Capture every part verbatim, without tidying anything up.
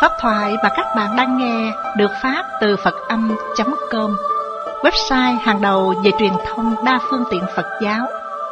Pháp thoại mà các bạn đang nghe được phát từ Phật âm chấm com, website hàng đầu về truyền thông đa phương tiện Phật giáo.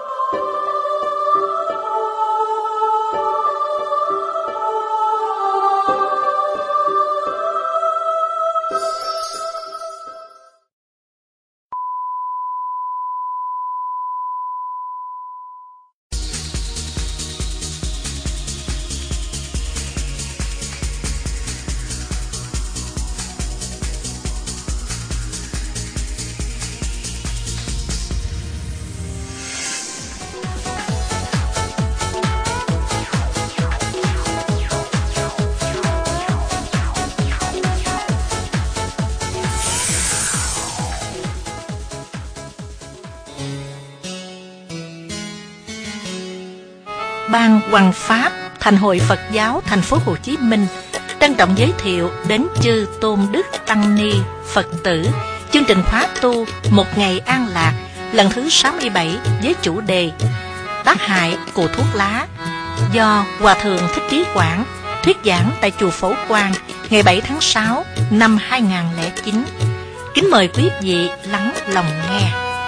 Ban Hoằng Pháp Thành hội Phật giáo Thành phố Hồ Chí Minh trân trọng giới thiệu đến chư Tôn Đức Tăng Ni Phật tử chương trình khóa tu Một Ngày An Lạc lần thứ sáu mươi bảy với chủ đề Tác hại của thuốc lá, do Hòa Thượng Thích Trí Quảng thuyết giảng tại chùa Phổ Quang ngày bảy tháng sáu năm hai nghìn không trăm lẻ chín. Kính mời quý vị lắng lòng nghe.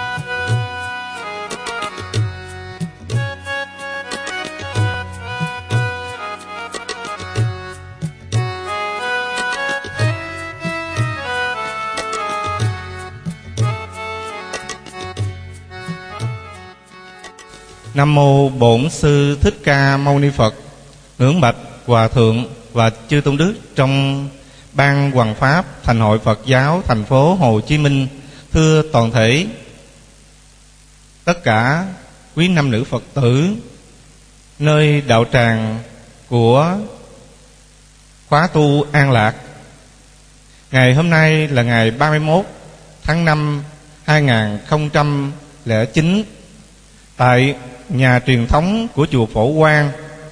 Nam mô Bổn Sư Thích Ca Mâu Ni Phật. Ngưỡng bạch Hòa Thượng và chư Tôn Đức trong Ban Hoằng Pháp Thành hội Phật giáo Thành phố Hồ Chí Minh. Thưa toàn thể tất cả quý nam nữ Phật tử nơi đạo tràng của khóa tu An Lạc. Ngày hôm nay là ngày ba mươi mốt tháng năm hai nghìn không trăm lẻ chín, tại nhà truyền thống của chùa Phổ Quang,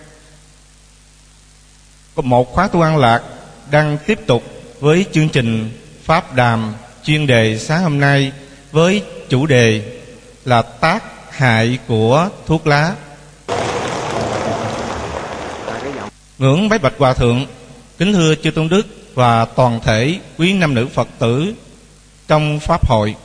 có một khóa tu An Lạc đang tiếp tục với chương trình Pháp Đàm chuyên đề sáng hôm nay với chủ đề là tác hại của thuốc lá. Ngưỡng bái bạch Hòa Thượng, kính thưa chư Tôn Đức và toàn thể quý nam nữ Phật tử trong Pháp hội.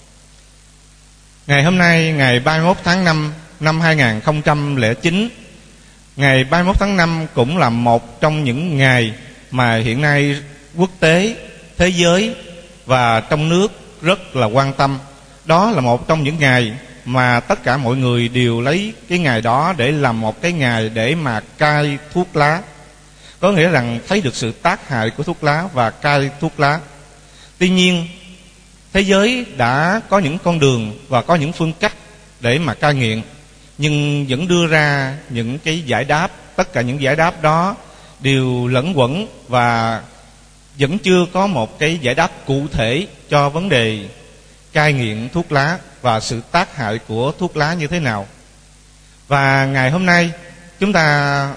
Ngày hôm nay, ngày ba mươi mốt tháng năm năm hai nghìn không trăm lẻ chín, ngày ba mươi mốt tháng năm cũng là một trong những ngày mà hiện nay quốc tế, thế giới và trong nước rất là quan tâm. Đó là một trong những ngày mà tất cả mọi người đều lấy cái ngày đó để làm một cái ngày để mà cai thuốc lá. Có nghĩa rằng thấy được sự tác hại của thuốc lá và cai thuốc lá. Tuy nhiên, thế giới đã có những con đường và có những phương cách để mà cai nghiện, nhưng vẫn đưa ra những cái giải đáp. Tất cả những giải đáp đó đều lẫn quẩn và vẫn chưa có một cái giải đáp cụ thể cho vấn đề cai nghiện thuốc lá và sự tác hại của thuốc lá như thế nào. Và ngày hôm nay chúng ta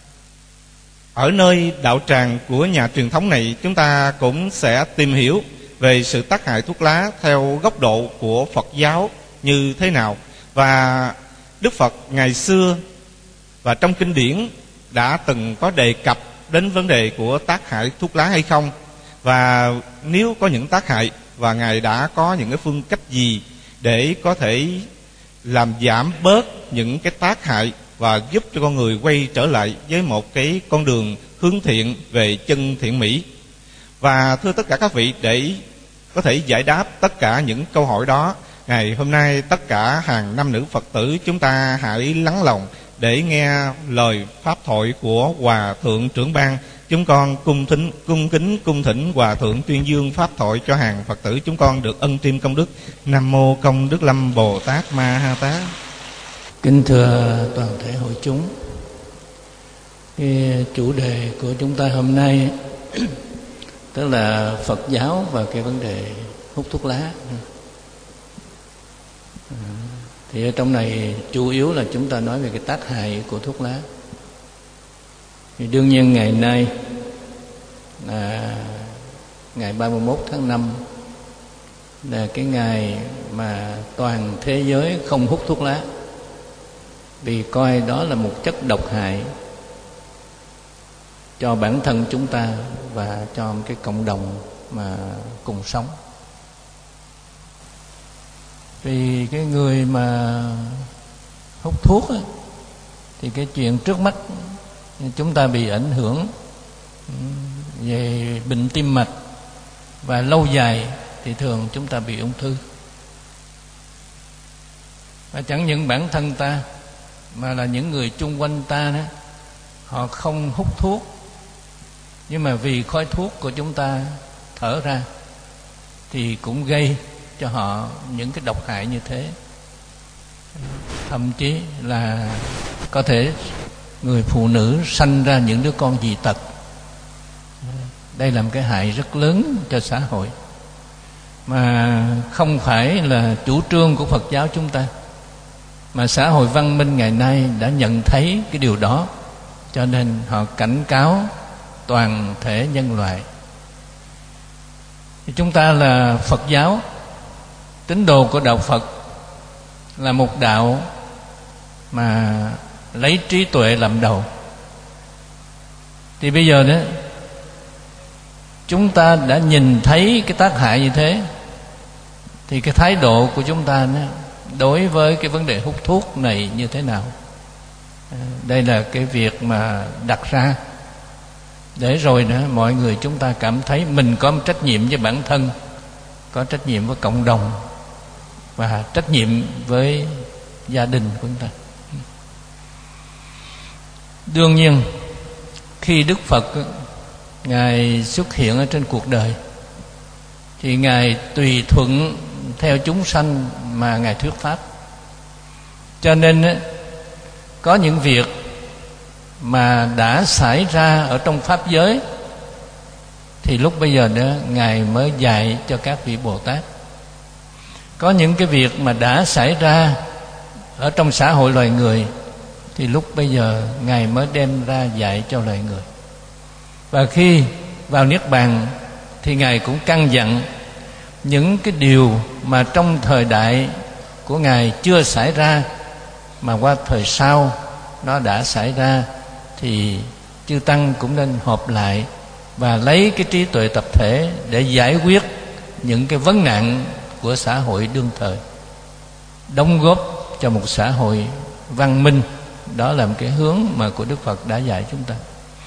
ở nơi đạo tràng của nhà truyền thống này, chúng ta cũng sẽ tìm hiểu về sự tác hại thuốc lá theo góc độ của Phật giáo như thế nào. Và Đức Phật ngày xưa và trong kinh điển đã từng có đề cập đến vấn đề của tác hại thuốc lá hay không, và nếu có những tác hại, và Ngài đã có những cái phương cách gì để có thể làm giảm bớt những cái tác hại và giúp cho con người quay trở lại với một cái con đường hướng thiện về chân thiện mỹ. Và thưa tất cả các vị, để có thể giải đáp tất cả những câu hỏi đó, ngày hôm nay tất cả hàng nam nữ Phật tử chúng ta hãy lắng lòng để nghe lời pháp thoại của Hòa Thượng trưởng ban. Chúng con cung thính, cung kính cung thỉnh Hòa Thượng tuyên dương pháp thoại cho hàng Phật tử chúng con được ân tri công đức. Nam mô Công Đức Lâm Bồ Tát Ma Ha Tát. Kính thưa toàn thể hội chúng, cái chủ đề của chúng ta hôm nay tức là Phật giáo và cái vấn đề hút thuốc lá. Thì ở trong này chủ yếu là chúng ta nói về cái tác hại của thuốc lá. Thì đương nhiên ngày nay là ngày ba mươi mốt tháng năm là cái ngày mà toàn thế giới không hút thuốc lá, vì coi đó là một chất độc hại cho bản thân chúng ta và cho cái cộng đồng mà cùng sống. Vì cái người mà hút thuốc á, thì cái chuyện trước mắt chúng ta bị ảnh hưởng về bệnh tim mạch, và lâu dài thì thường chúng ta bị ung thư. Và chẳng những bản thân ta mà là những người chung quanh ta đó, họ không hút thuốc, nhưng mà vì khói thuốc của chúng ta thở ra thì cũng gây cho họ những cái độc hại như thế. Thậm chí là có thể người phụ nữ sanh ra những đứa con dị tật. Đây là một cái hại rất lớn cho xã hội, mà không phải là chủ trương của Phật giáo chúng ta, mà xã hội văn minh ngày nay đã nhận thấy cái điều đó, cho nên họ cảnh cáo toàn thể nhân loại. Thì chúng ta là Phật giáo, tín đồ của đạo Phật, là một đạo mà lấy trí tuệ làm đầu. Thì bây giờ đó, chúng ta đã nhìn thấy cái tác hại như thế, thì cái thái độ của chúng ta đó, đối với cái vấn đề hút thuốc này như thế nào? Đây là cái việc mà đặt ra, để rồi đó mọi người chúng ta cảm thấy mình có một trách nhiệm với bản thân, có trách nhiệm với cộng đồng, và trách nhiệm với gia đình của chúng ta. Đương nhiên khi Đức Phật Ngài xuất hiện ở trên cuộc đời thì Ngài tùy thuận theo chúng sanh mà Ngài thuyết pháp. Cho nên có những việc mà đã xảy ra ở trong pháp giới thì lúc bây giờ đó Ngài mới dạy cho các vị Bồ Tát. Có những cái việc mà đã xảy ra ở trong xã hội loài người thì lúc bây giờ Ngài mới đem ra dạy cho loài người. Và khi vào Niết Bàn thì Ngài cũng căn dặn những cái điều mà trong thời đại của Ngài chưa xảy ra, mà qua thời sau nó đã xảy ra, thì chư Tăng cũng nên họp lại và lấy cái trí tuệ tập thể để giải quyết những cái vấn nạn của xã hội đương thời, đóng góp cho một xã hội văn minh. Đó là một cái hướng mà của Đức Phật đã dạy chúng ta.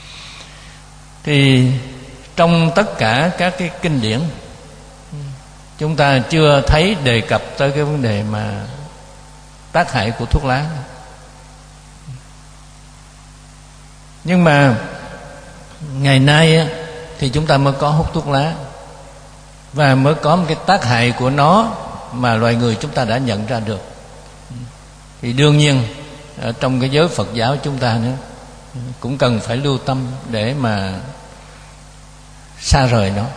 Thì trong tất cả các cái kinh điển, chúng ta chưa thấy đề cập tới cái vấn đề mà tác hại của thuốc lá. Nhưng mà ngày nay thì chúng ta mới có hút thuốc lá, và mới có một cái tác hại của nó mà loài người chúng ta đã nhận ra được. Thì đương nhiên ở trong cái giới Phật giáo chúng ta nữa cũng cần phải lưu tâm để mà xa rời nó.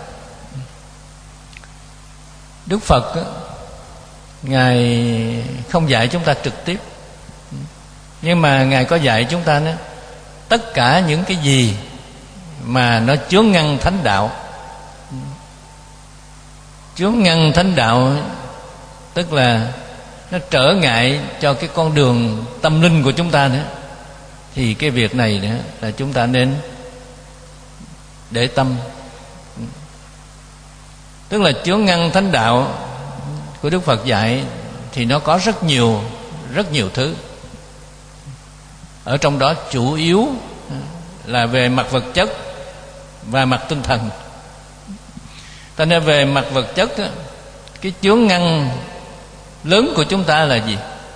Đức Phật Ngài không dạy chúng ta trực tiếp, nhưng mà Ngài có dạy chúng ta nữa, tất cả những cái gì mà nó chướng ngăn thánh đạo. Chướng ngăn thánh đạo tức là nó trở ngại cho cái con đường tâm linh của chúng ta nữa, thì cái việc này nữa là chúng ta nên để tâm. Tức là chướng ngăn thánh đạo của Đức Phật dạy thì nó có rất nhiều, rất nhiều thứ. Ở trong đó chủ yếu là về mặt vật chất và mặt tinh thần. Cho nên về mặt vật chất, cái chướng ngăn lớn của chúng ta là gì?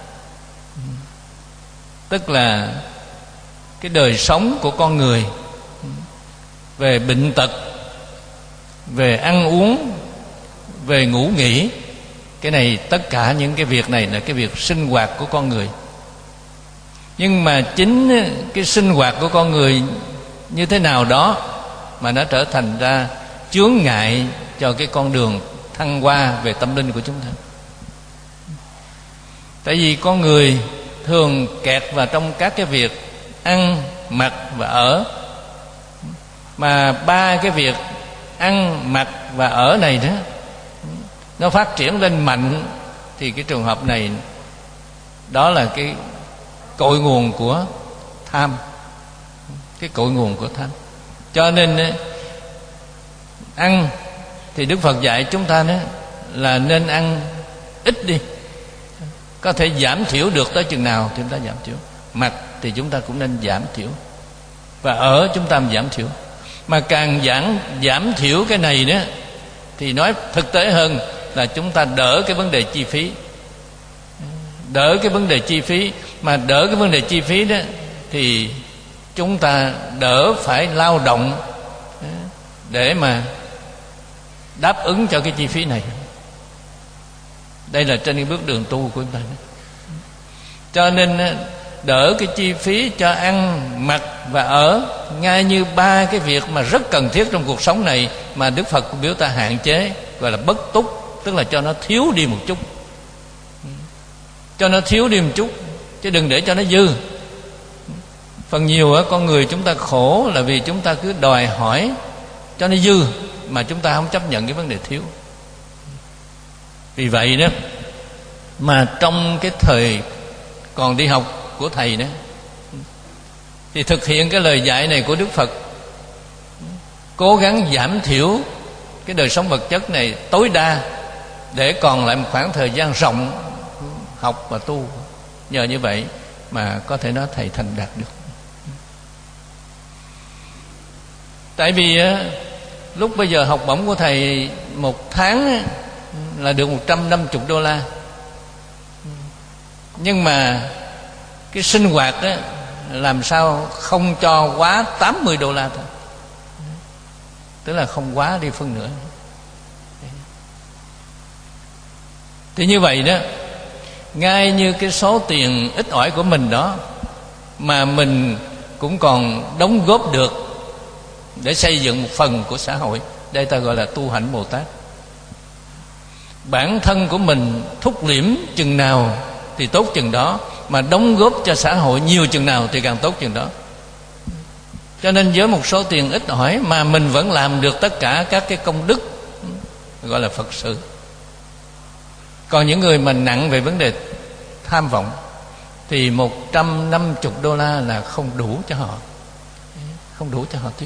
Tức là cái đời sống của con người, về bệnh tật, về ăn uống, về ngủ nghỉ. Cái này, tất cả những cái việc này là cái việc sinh hoạt của con người. Nhưng mà chính cái sinh hoạt của con người như thế nào đó mà nó trở thành ra chướng ngại cho cái con đường thăng hoa về tâm linh của chúng ta. Tại vì con người thường kẹt vào trong các cái việc ăn, mặc và ở. Mà ba cái việc ăn, mặc và ở này đó, nó phát triển lên mạnh, thì cái trường hợp này đó là cái cội nguồn của tham. Cái cội nguồn của tham. Cho nên ăn thì Đức Phật dạy chúng ta đó là nên ăn ít đi, có thể giảm thiểu được tới chừng nào thì chúng ta giảm thiểu. Mặc thì chúng ta cũng nên giảm thiểu, và ở chúng ta giảm thiểu. Mà càng giảm, giảm thiểu cái này đó thì nói thực tế hơn là chúng ta đỡ cái vấn đề chi phí. Đỡ cái vấn đề chi phí, mà đỡ cái vấn đề chi phí đó thì chúng ta đỡ phải lao động để mà đáp ứng cho cái chi phí này. Đây là trên cái bước đường tu của chúng ta. Cho nên đỡ cái chi phí cho ăn, mặc và ở, ngay như ba cái việc mà rất cần thiết trong cuộc sống này mà Đức Phật cũng biểu ta hạn chế, gọi là bất túc, tức là cho nó thiếu đi một chút. Cho nó thiếu đi một chút, chứ đừng để cho nó dư. Phần nhiều á, con người chúng ta khổ là vì chúng ta cứ đòi hỏi cho nó dư, mà chúng ta không chấp nhận cái vấn đề thiếu. Vì vậy đó mà trong cái thời còn đi học của thầy đó thì thực hiện cái lời dạy này của Đức Phật, cố gắng giảm thiểu cái đời sống vật chất này tối đa, để còn lại một khoảng thời gian rộng học và tu. Nhờ như vậy mà có thể nói thầy thành đạt được. Tại vì lúc bây giờ học bổng của thầy một tháng là được một trăm năm mươi đô la, nhưng mà cái sinh hoạt đó làm sao không cho quá tám mươi đô la thôi, tức là không quá đi phân nửa. Thì như vậy đó, ngay như cái số tiền ít ỏi của mình đó mà mình cũng còn đóng góp được để xây dựng một phần của xã hội. Đây ta gọi là tu hạnh Bồ Tát. Bản thân của mình thúc liễm chừng nào thì tốt chừng đó, mà đóng góp cho xã hội nhiều chừng nào thì càng tốt chừng đó. Cho nên với một số tiền ít ỏi mà mình vẫn làm được tất cả các cái công đức, gọi là Phật sự. Còn những người mà nặng về vấn đề tham vọng thì một trăm năm mươi đô la là không đủ cho họ, không đủ cho họ tiêu.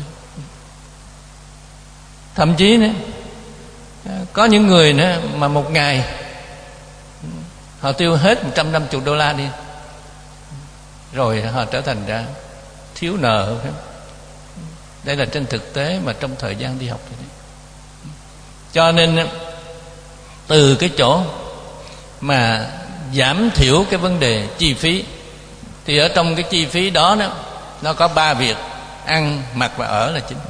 Thậm chí nữa, có những người nữa mà một ngày họ tiêu hết một trăm năm mươi đô la đi, rồi họ trở thành ra thiếu nợ. Đây là trên thực tế mà trong thời gian đi học. Cho nên từ cái chỗ mà giảm thiểu cái vấn đề chi phí, thì ở trong cái chi phí đó, đó nó có ba việc: ăn, mặc và ở là chính.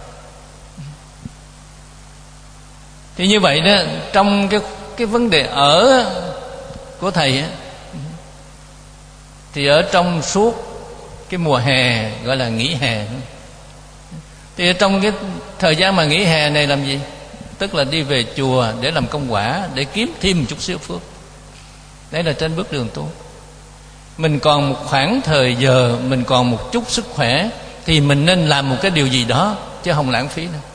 Thì như vậy đó, trong cái cái vấn đề ở của thầy á, thì ở trong suốt cái mùa hè gọi là nghỉ hè, thì ở trong cái thời gian mà nghỉ hè này làm gì? Tức là đi về chùa để làm công quả, để kiếm thêm một chút xíu phước. Đấy là trên bước đường tu. Mình còn một khoảng thời giờ, mình còn một chút sức khỏe, thì mình nên làm một cái điều gì đó, chứ không lãng phí nữa.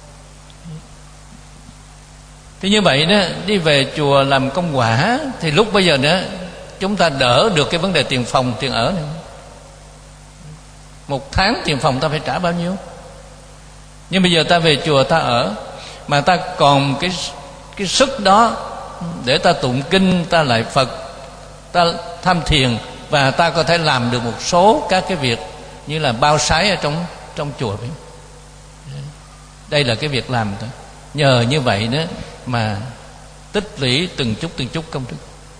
Thì như vậy đó, đi về chùa làm công quả, thì lúc bây giờ nữa chúng ta đỡ được cái vấn đề tiền phòng, tiền ở nữa. Một tháng tiền phòng ta phải trả bao nhiêu? Nhưng bây giờ ta về chùa ta ở, mà ta còn cái cái sức đó để ta tụng kinh, ta lại Phật, ta tham thiền, và ta có thể làm được một số các cái việc như là bao sái ở trong trong chùa. Đây là cái việc làm thôi. Nhờ như vậy đó mà tích lũy từng chút từng chút công đức.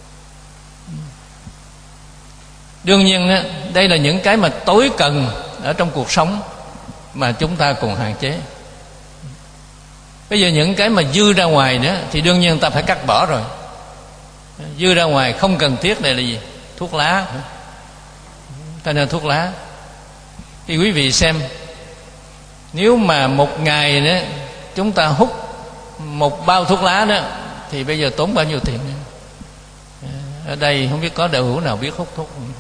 Đương nhiên đó, đây là những cái mà tối cần ở trong cuộc sống mà chúng ta còn hạn chế. Bây giờ những cái mà dư ra ngoài nữa thì đương nhiên ta phải cắt bỏ rồi. Dư ra ngoài không cần thiết này là gì? Thuốc lá. Ta nên thuốc lá. Thì quý vị xem, nếu mà một ngày nữa chúng ta hút một bao thuốc lá đó, thì bây giờ tốn bao nhiêu tiền nữa? Ở đây không biết có đạo hữu nào biết hút thuốc không?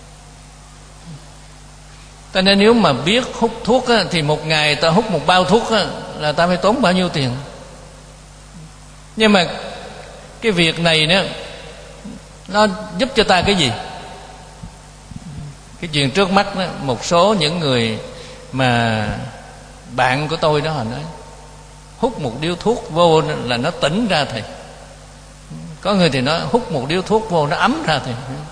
Cho nên nếu mà biết hút thuốc á, thì một ngày ta hút một bao thuốc á, là ta phải tốn bao nhiêu tiền? Nhưng mà cái việc này đó, nó giúp cho ta cái gì? Cái chuyện trước mắt đó, một số những người mà bạn của tôi đó họ nói hút một điếu thuốc vô là nó tỉnh ra thầy. Có người thì nói hút một điếu thuốc vô nó ấm ra thầy.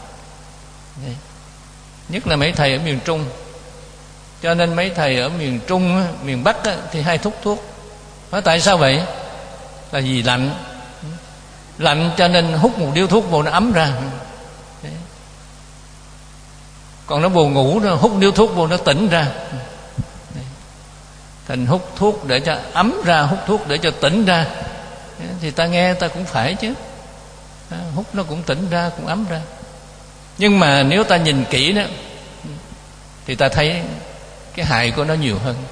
Nhất là mấy thầy ở miền Trung. Cho nên mấy thầy ở miền Trung, miền Bắc thì hay hút thuốc. Nói tại sao vậy? Là vì lạnh. Lạnh cho nên hút một điếu thuốc vô nó ấm ra. Còn nó buồn ngủ nó hút điếu thuốc vô nó tỉnh ra. Thành hút thuốc để cho ấm ra, hút thuốc để cho tỉnh ra. Thì ta nghe ta cũng phải chứ. Hút nó cũng tỉnh ra, cũng ấm ra. Nhưng mà nếu ta nhìn kỹ đó thì ta thấy cái hại của nó nhiều hơn.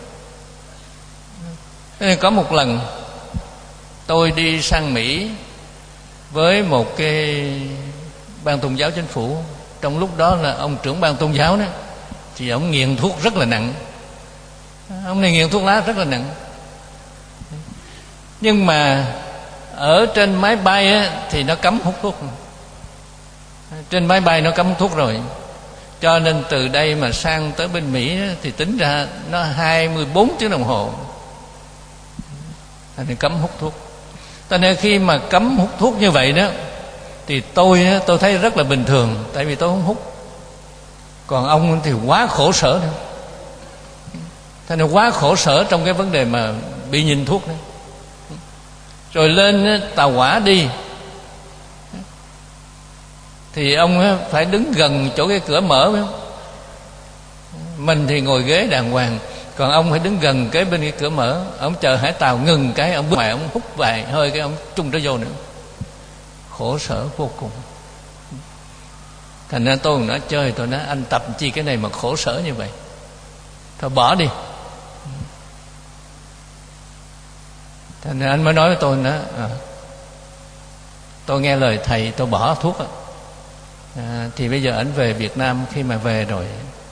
Nên có một lần tôi đi sang Mỹ với một cái ban tôn giáo chính phủ. Trong lúc đó là ông trưởng ban tôn giáo đó, thì ông nghiện thuốc rất là nặng. Ông này nghiện thuốc lá rất là nặng. Nhưng mà ở trên máy bay á, thì nó cấm hút thuốc. Trên máy bay nó cấm hút thuốc rồi. Cho nên từ đây mà sang tới bên Mỹ á, thì tính ra nó hai mươi bốn tiếng đồng hồ thì cấm hút thuốc. Cho nên khi mà cấm hút thuốc như vậy đó thì tôi tôi thấy rất là bình thường, tại vì tôi không hút. Còn ông thì quá khổ sở nữa. Thế nên quá khổ sở trong cái vấn đề mà bị nhìn thuốc đó. Rồi lên tàu hỏa đi thì ông phải đứng gần chỗ cái cửa mở phải không? Mình thì ngồi ghế đàng hoàng, còn ông phải đứng gần cái bên cái cửa mở. Ông chờ hải tàu ngừng cái ông bước ngoài, ông hút vài hơi cái ông trung trở vô nữa. Khổ sở vô cùng. Thành ra tôi nói chơi, tôi nói anh tập chi cái này mà khổ sở như vậy, thôi bỏ đi. Thành ra anh mới nói với tôi nữa à, tôi nghe lời thầy tôi bỏ thuốc á. À, thì bây giờ anh về Việt Nam, khi mà về rồi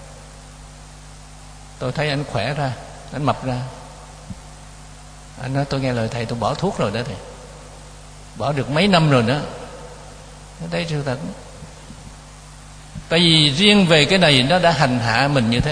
tôi thấy anh khỏe ra, anh mập ra. Anh nói tôi nghe lời thầy tôi bỏ thuốc rồi đó thầy, bỏ được mấy năm rồi đó. Đấy sự thật. Tại vì riêng về cái này nó đã hành hạ mình như thế.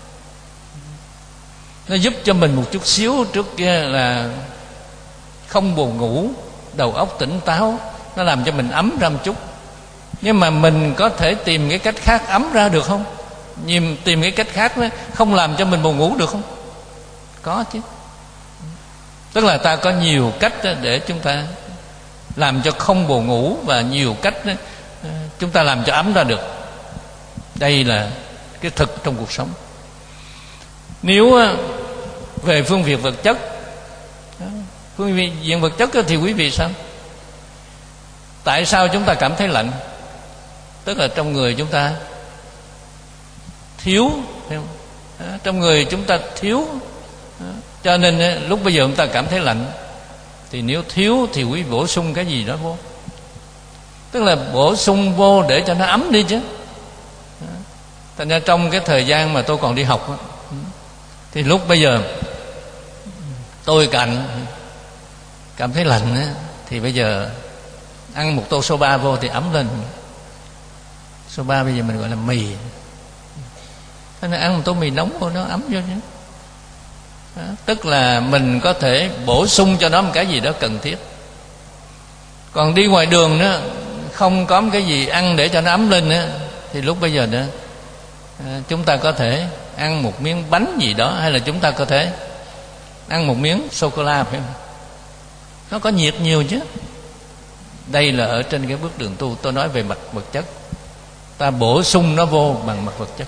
Nó giúp cho mình một chút xíu trước kia là không buồn ngủ, đầu óc tỉnh táo, nó làm cho mình ấm ra một chút. Nhưng mà mình có thể tìm cái cách khác ấm ra được không? Nhìn tìm cái cách khác đó, không làm cho mình buồn ngủ được không? Có chứ. Tức là ta có nhiều cách để chúng ta làm cho không buồn ngủ, và nhiều cách chúng ta làm cho ấm ra được. Đây là cái thực trong cuộc sống. Nếu về phương diện vật chất, phương diện vật chất thì quý vị sao? Tại sao chúng ta cảm thấy lạnh? Tức là trong người chúng ta thiếu, thấy không? Trong người chúng ta thiếu, cho nên lúc bây giờ chúng ta cảm thấy lạnh. Thì nếu thiếu thì quý bổ sung cái gì đó vô, tức là bổ sung vô để cho nó ấm đi chứ. Thành ra trong cái thời gian mà tôi còn đi học đó, thì lúc bây giờ tôi cạnh cảm thấy lạnh đó, thì bây giờ ăn một tô soba vô thì ấm lên. Soba bây giờ mình gọi là mì. Thế nên ăn một tô mì nóng vô nó ấm vô chứ. Đó, tức là mình có thể bổ sung cho nó một cái gì đó cần thiết. Còn đi ngoài đường đó, không có một cái gì ăn để cho nó ấm lên nữa, thì lúc bây giờ đó chúng ta có thể ăn một miếng bánh gì đó, hay là chúng ta có thể ăn một miếng sô-cô-la, phải không? Nó có nhiệt nhiều chứ. Đây là ở trên cái bước đường tu. Tôi nói về mặt vật chất, ta bổ sung nó vô bằng mặt vật chất.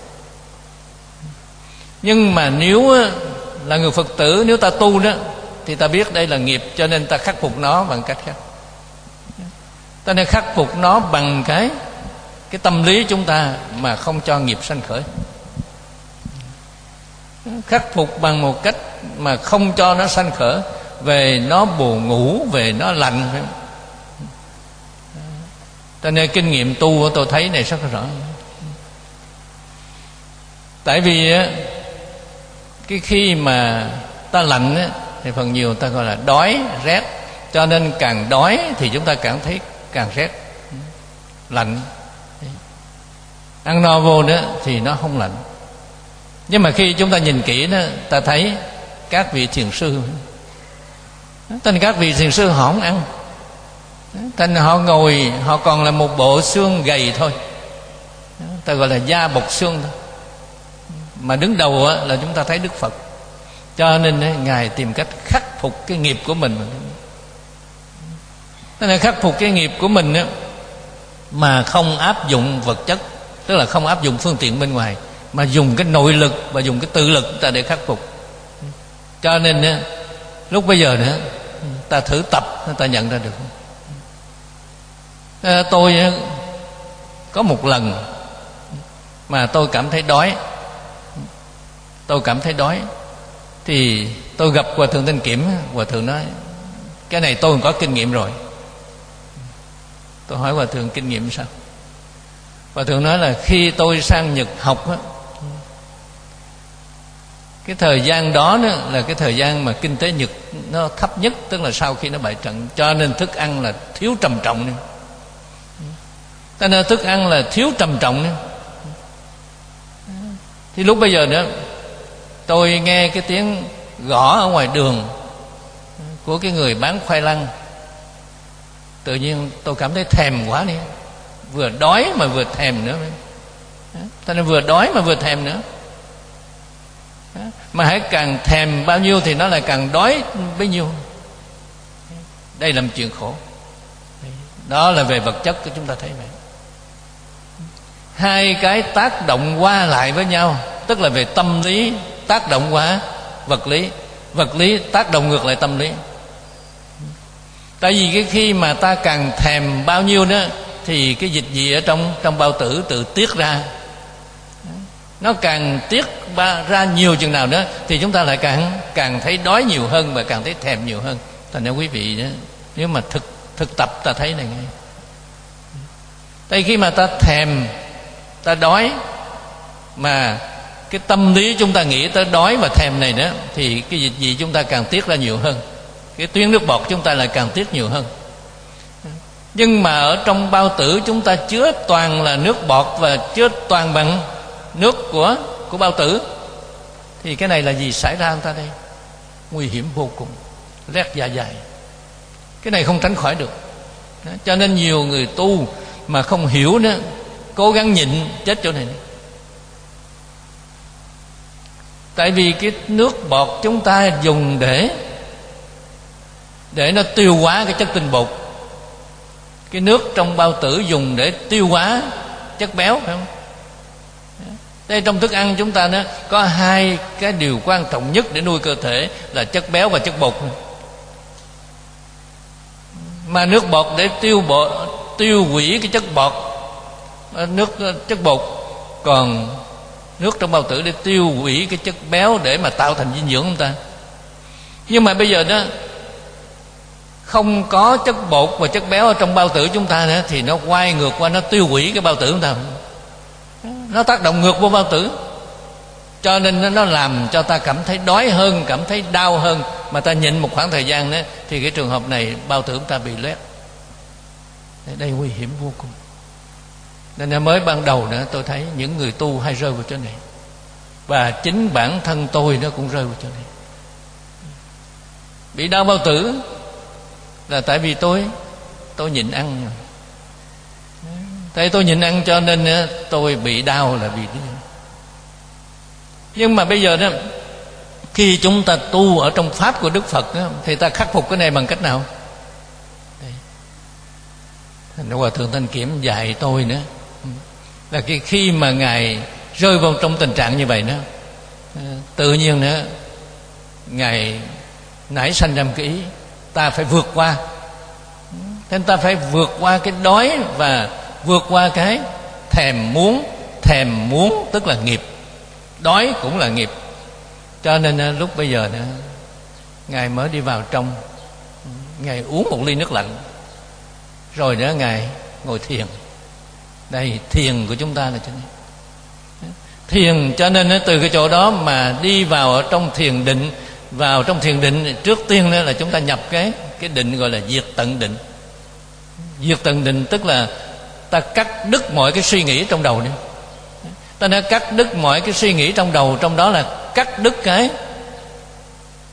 Nhưng mà nếu là người Phật tử, nếu ta tu đó, thì ta biết đây là nghiệp, cho nên ta khắc phục nó bằng cách khác. Ta nên khắc phục nó bằng cái cái tâm lý chúng ta mà không cho nghiệp sanh khởi. Khắc phục bằng một cách mà không cho nó sanh khởi. Về nó buồn ngủ, về nó lạnh, phải không? Cho nên kinh nghiệm tu của tôi thấy này rất là rõ. Tại vì cái khi mà ta lạnh á, thì phần nhiều ta gọi là đói, rét. Cho nên càng đói thì chúng ta cảm thấy càng rét, lạnh. Ăn no vô đó thì nó không lạnh. Nhưng mà khi chúng ta nhìn kỹ đó, ta thấy các vị thiền sư. Thành các vị thiền sư họ không ăn, thành họ ngồi họ còn là một bộ xương gầy thôi, ta gọi là da bọc xương thôi. Mà đứng đầu là chúng ta thấy Đức Phật. Cho nên Ngài tìm cách khắc phục cái nghiệp của mình. Tức là khắc phục cái nghiệp của mình mà không áp dụng vật chất, tức là không áp dụng phương tiện bên ngoài, mà dùng cái nội lực và dùng cái tự lực ta để khắc phục. Cho nên lúc bây giờ nữa ta thử tập, ta nhận ra được. À, tôi có một lần mà tôi cảm thấy đói, tôi cảm thấy đói thì tôi gặp Hòa thượng Thanh Kiểm. Hòa thượng nói cái này tôi có kinh nghiệm rồi. Tôi hỏi Hòa thượng kinh nghiệm sao? Hòa thượng nói là khi tôi sang Nhật học á, cái thời gian đó, đó là cái thời gian mà kinh tế Nhật nó thấp nhất, tức là sau khi nó bại trận, cho nên thức ăn là thiếu trầm trọng. Cho nên thức ăn là thiếu trầm trọng. Thì lúc bây giờ nữa tôi nghe cái tiếng gõ ở ngoài đường của cái người bán khoai lang, tự nhiên tôi cảm thấy thèm quá đi, vừa đói mà vừa thèm nữa. Cho nên vừa đói mà vừa thèm nữa. Mà hãy càng thèm bao nhiêu thì nó lại càng đói bấy nhiêu. Đây là một chuyện khổ. Đó là về vật chất của chúng ta thấy vậy. Hai cái tác động qua lại với nhau, tức là về tâm lý tác động qua vật lý, vật lý tác động ngược lại tâm lý. Tại vì cái khi mà ta càng thèm bao nhiêu nữa thì cái dịch vị ở trong trong bao tử tự tiết ra. Nó càng tiết ra nhiều chừng nào nữa thì chúng ta lại càng càng thấy đói nhiều hơn và càng thấy thèm nhiều hơn. Thành ra quý vị đó, nếu mà thực thực tập ta thấy này ngay. Tại khi mà ta thèm, ta đói, mà cái tâm lý chúng ta nghĩ tới đói và thèm này nữa thì cái dịch vị chúng ta càng tiết ra nhiều hơn, cái tuyến nước bọt chúng ta lại càng tiết nhiều hơn. Nhưng mà ở trong bao tử chúng ta chứa toàn là nước bọt và chứa toàn bằng nước của của bao tử, thì cái này là gì xảy ra người ta đây? Nguy hiểm vô cùng, loét dạ dày. Cái này không tránh khỏi được. Đó, cho nên nhiều người tu mà không hiểu nữa, cố gắng nhịn chết chỗ này. Tại vì cái nước bọt chúng ta dùng để để nó tiêu hóa cái chất tinh bột. Cái nước trong bao tử dùng để tiêu hóa chất béo, phải không? Đây, trong thức ăn chúng ta nó có hai cái điều quan trọng nhất để nuôi cơ thể là chất béo và chất bột. Mà nước bọt để tiêu bột, tiêu hủy cái chất bọt, nước chất bột, còn nước trong bao tử để tiêu hủy cái chất béo để mà tạo thành dinh dưỡng chúng ta. Nhưng mà bây giờ đó không có chất bột và chất béo ở trong bao tử chúng ta nữa thì nó quay ngược qua, nó tiêu hủy cái bao tử chúng ta, nó tác động ngược vô bao tử, cho nên nó làm cho ta cảm thấy đói hơn, cảm thấy đau hơn. Mà ta nhịn một khoảng thời gian nữa thì cái trường hợp này bao tử chúng ta bị loét. Đây nguy hiểm vô cùng. Nên mới ban đầu nữa tôi thấy những người tu hay rơi vào chỗ này, và chính bản thân tôi nó cũng rơi vào chỗ này. Bị đau bao tử là tại vì tôi tôi nhịn ăn. Tại tôi nhịn ăn cho nên tôi bị đau là vì thế. Nhưng mà bây giờ đó, khi chúng ta tu ở trong pháp của Đức Phật đó, thì ta khắc phục cái này bằng cách nào? Thành Hòa thượng Thanh Kiểm dạy tôi nữa là cái khi mà Ngài rơi vào trong tình trạng như vậy đó, tự nhiên nữa Ngài nảy sanh ra một cái ý, ta phải vượt qua. Nên ta phải vượt qua cái đói và vượt qua cái thèm muốn. Thèm muốn tức là nghiệp, đói cũng là nghiệp. Cho nên lúc bây giờ nữa Ngài mới đi vào trong, Ngài uống một ly nước lạnh, rồi nữa Ngài ngồi thiền. Đây, thiền của chúng ta là chỗ này. Thiền cho nên từ cái chỗ đó mà đi vào ở trong thiền định. Vào trong thiền định trước tiên là chúng ta nhập cái cái định gọi là diệt tận định. Diệt tận định tức là ta cắt đứt mọi cái suy nghĩ trong đầu đi. Ta đã cắt đứt mọi cái suy nghĩ trong đầu, trong đó là cắt đứt cái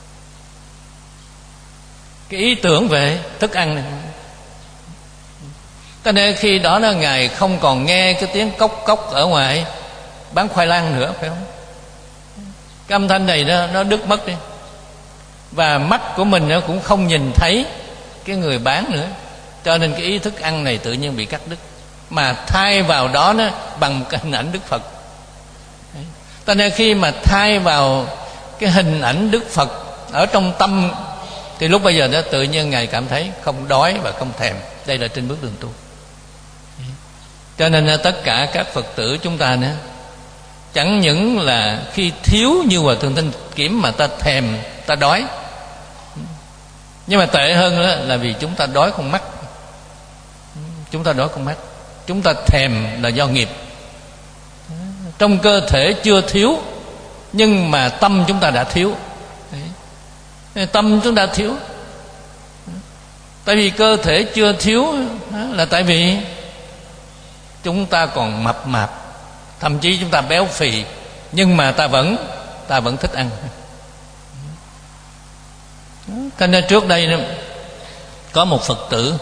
cái ý tưởng về thức ăn này. Cho nên khi đó là Ngài không còn nghe cái tiếng cốc cốc ở ngoài bán khoai lang nữa, phải không? Cái âm thanh này nó, nó đứt mất đi. Và mắt của mình nó cũng không nhìn thấy cái người bán nữa. Cho nên cái ý thức ăn này tự nhiên bị cắt đứt, mà thay vào đó nó bằng một cái hình ảnh Đức Phật. Cho nên khi mà thay vào cái hình ảnh Đức Phật ở trong tâm, thì lúc bây giờ đó tự nhiên Ngài cảm thấy không đói và không thèm. Đây là trên bước đường tu. Cho nên tất cả các Phật tử chúng ta nữa, chẳng những là khi thiếu như Hòa Thượng Thích Kiểm mà ta thèm, ta đói, nhưng mà tệ hơn đó là vì chúng ta đói con mắt. Chúng ta đói con mắt, chúng ta thèm là do nghiệp. Trong cơ thể chưa thiếu, nhưng mà tâm chúng ta đã thiếu. Đấy. Tâm chúng ta thiếu. Tại vì cơ thể chưa thiếu là tại vì chúng ta còn mập mạp, thậm chí chúng ta béo phì, nhưng mà ta vẫn ta vẫn thích ăn. Cho nên trước đây có một Phật tử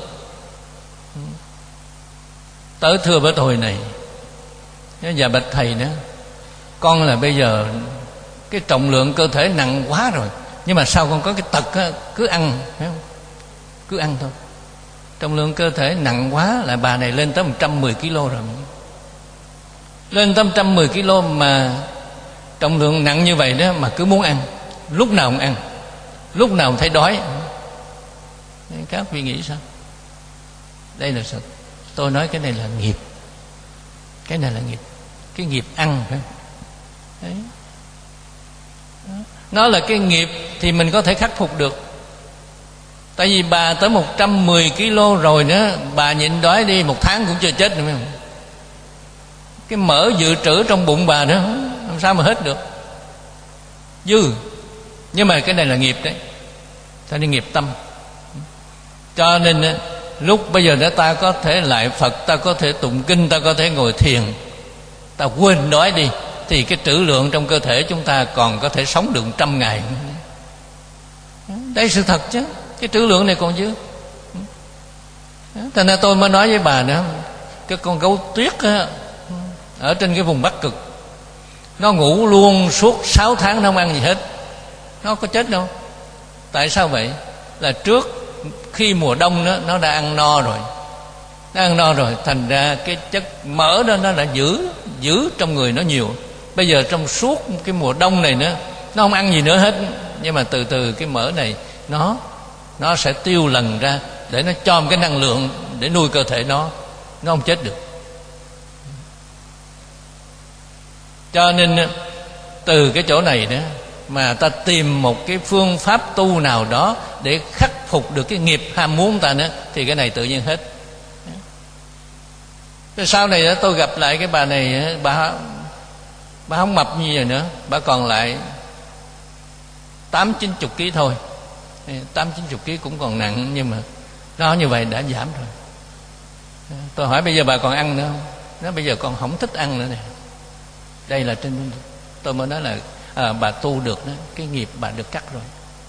tới thưa với tôi này: dạ bạch thầy nữa, con là bây giờ cái trọng lượng cơ thể nặng quá rồi, nhưng mà sao con có cái tật á, cứ ăn, phải không? Cứ ăn thôi. Trọng lượng cơ thể nặng quá là bà này lên tới một trăm mười ki lô rồi. Lên tới một trăm mười ki lô mà trọng lượng nặng như vậy đó mà cứ muốn ăn, lúc nào cũng ăn, lúc nào cũng thấy đói. Các vị nghĩ sao? Đây là sao? Tôi nói cái này là nghiệp. Cái này là nghiệp. Cái nghiệp ăn, phải không? Đấy. Nó là cái nghiệp thì mình có thể khắc phục được. Tại vì bà tới một trăm mười ki lô rồi nữa, bà nhịn đói đi một tháng cũng chưa chết nữa, phải không? Cái mỡ dự trữ trong bụng bà nữa, làm sao mà hết được, dư. Nhưng mà cái này là nghiệp đấy, ta đi nghiệp tâm. Cho nên lúc bây giờ đó ta có thể lại Phật, ta có thể tụng kinh, ta có thể ngồi thiền, ta quên đói đi, thì cái trữ lượng trong cơ thể chúng ta còn có thể sống được trăm ngày. Đây sự thật chứ, cái trữ lượng này còn dư. Thành ra tôi mới nói với bà nữa, cái con gấu tuyết á, ở trên cái vùng Bắc Cực, nó ngủ luôn suốt sáu tháng, nó không ăn gì hết, nó có chết đâu. Tại sao vậy? Là trước khi mùa đông đó, nó đã ăn no rồi, nó ăn no rồi, thành ra cái chất mỡ đó nó đã giữ giữ trong người nó nhiều. Bây giờ trong suốt cái mùa đông này nữa, nó không ăn gì nữa hết, nhưng mà từ từ cái mỡ này nó nó sẽ tiêu lần ra để nó cho một cái năng lượng để nuôi cơ thể nó, nó không chết được. Cho nên từ cái chỗ này đó mà ta tìm một cái phương pháp tu nào đó để khắc phục được cái nghiệp ham muốn ta nữa, thì cái này tự nhiên hết. Rồi sau này đó tôi gặp lại cái bà này, bà bà không mập như vậy nữa, bà còn lại tám chín chục ký thôi. Tám chín chục ký cũng còn nặng, nhưng mà nó như vậy đã giảm rồi. Tôi hỏi bây giờ bà còn ăn nữa không? Nó bây giờ con không thích ăn nữa nè. Đây là trên, tôi mới nói là à, bà tu được đó, cái nghiệp bà được cắt rồi.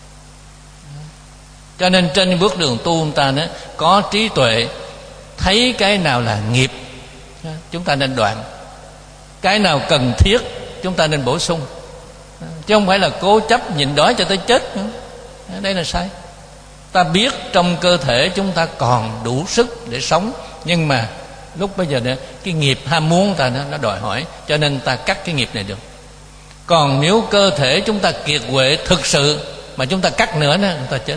Cho nên trên bước đường tu chúng ta đó, có trí tuệ, thấy cái nào là nghiệp chúng ta nên đoạn, cái nào cần thiết chúng ta nên bổ sung, chứ không phải là cố chấp nhịn đói cho tới chết nữa. Đây là sai. Ta biết trong cơ thể chúng ta còn đủ sức để sống, nhưng mà lúc bây giờ đó, cái nghiệp ham muốn ta nó, nó đòi hỏi, cho nên ta cắt cái nghiệp này được. Còn nếu cơ thể chúng ta kiệt quệ thực sự mà chúng ta cắt nữa đó, chúng ta chết.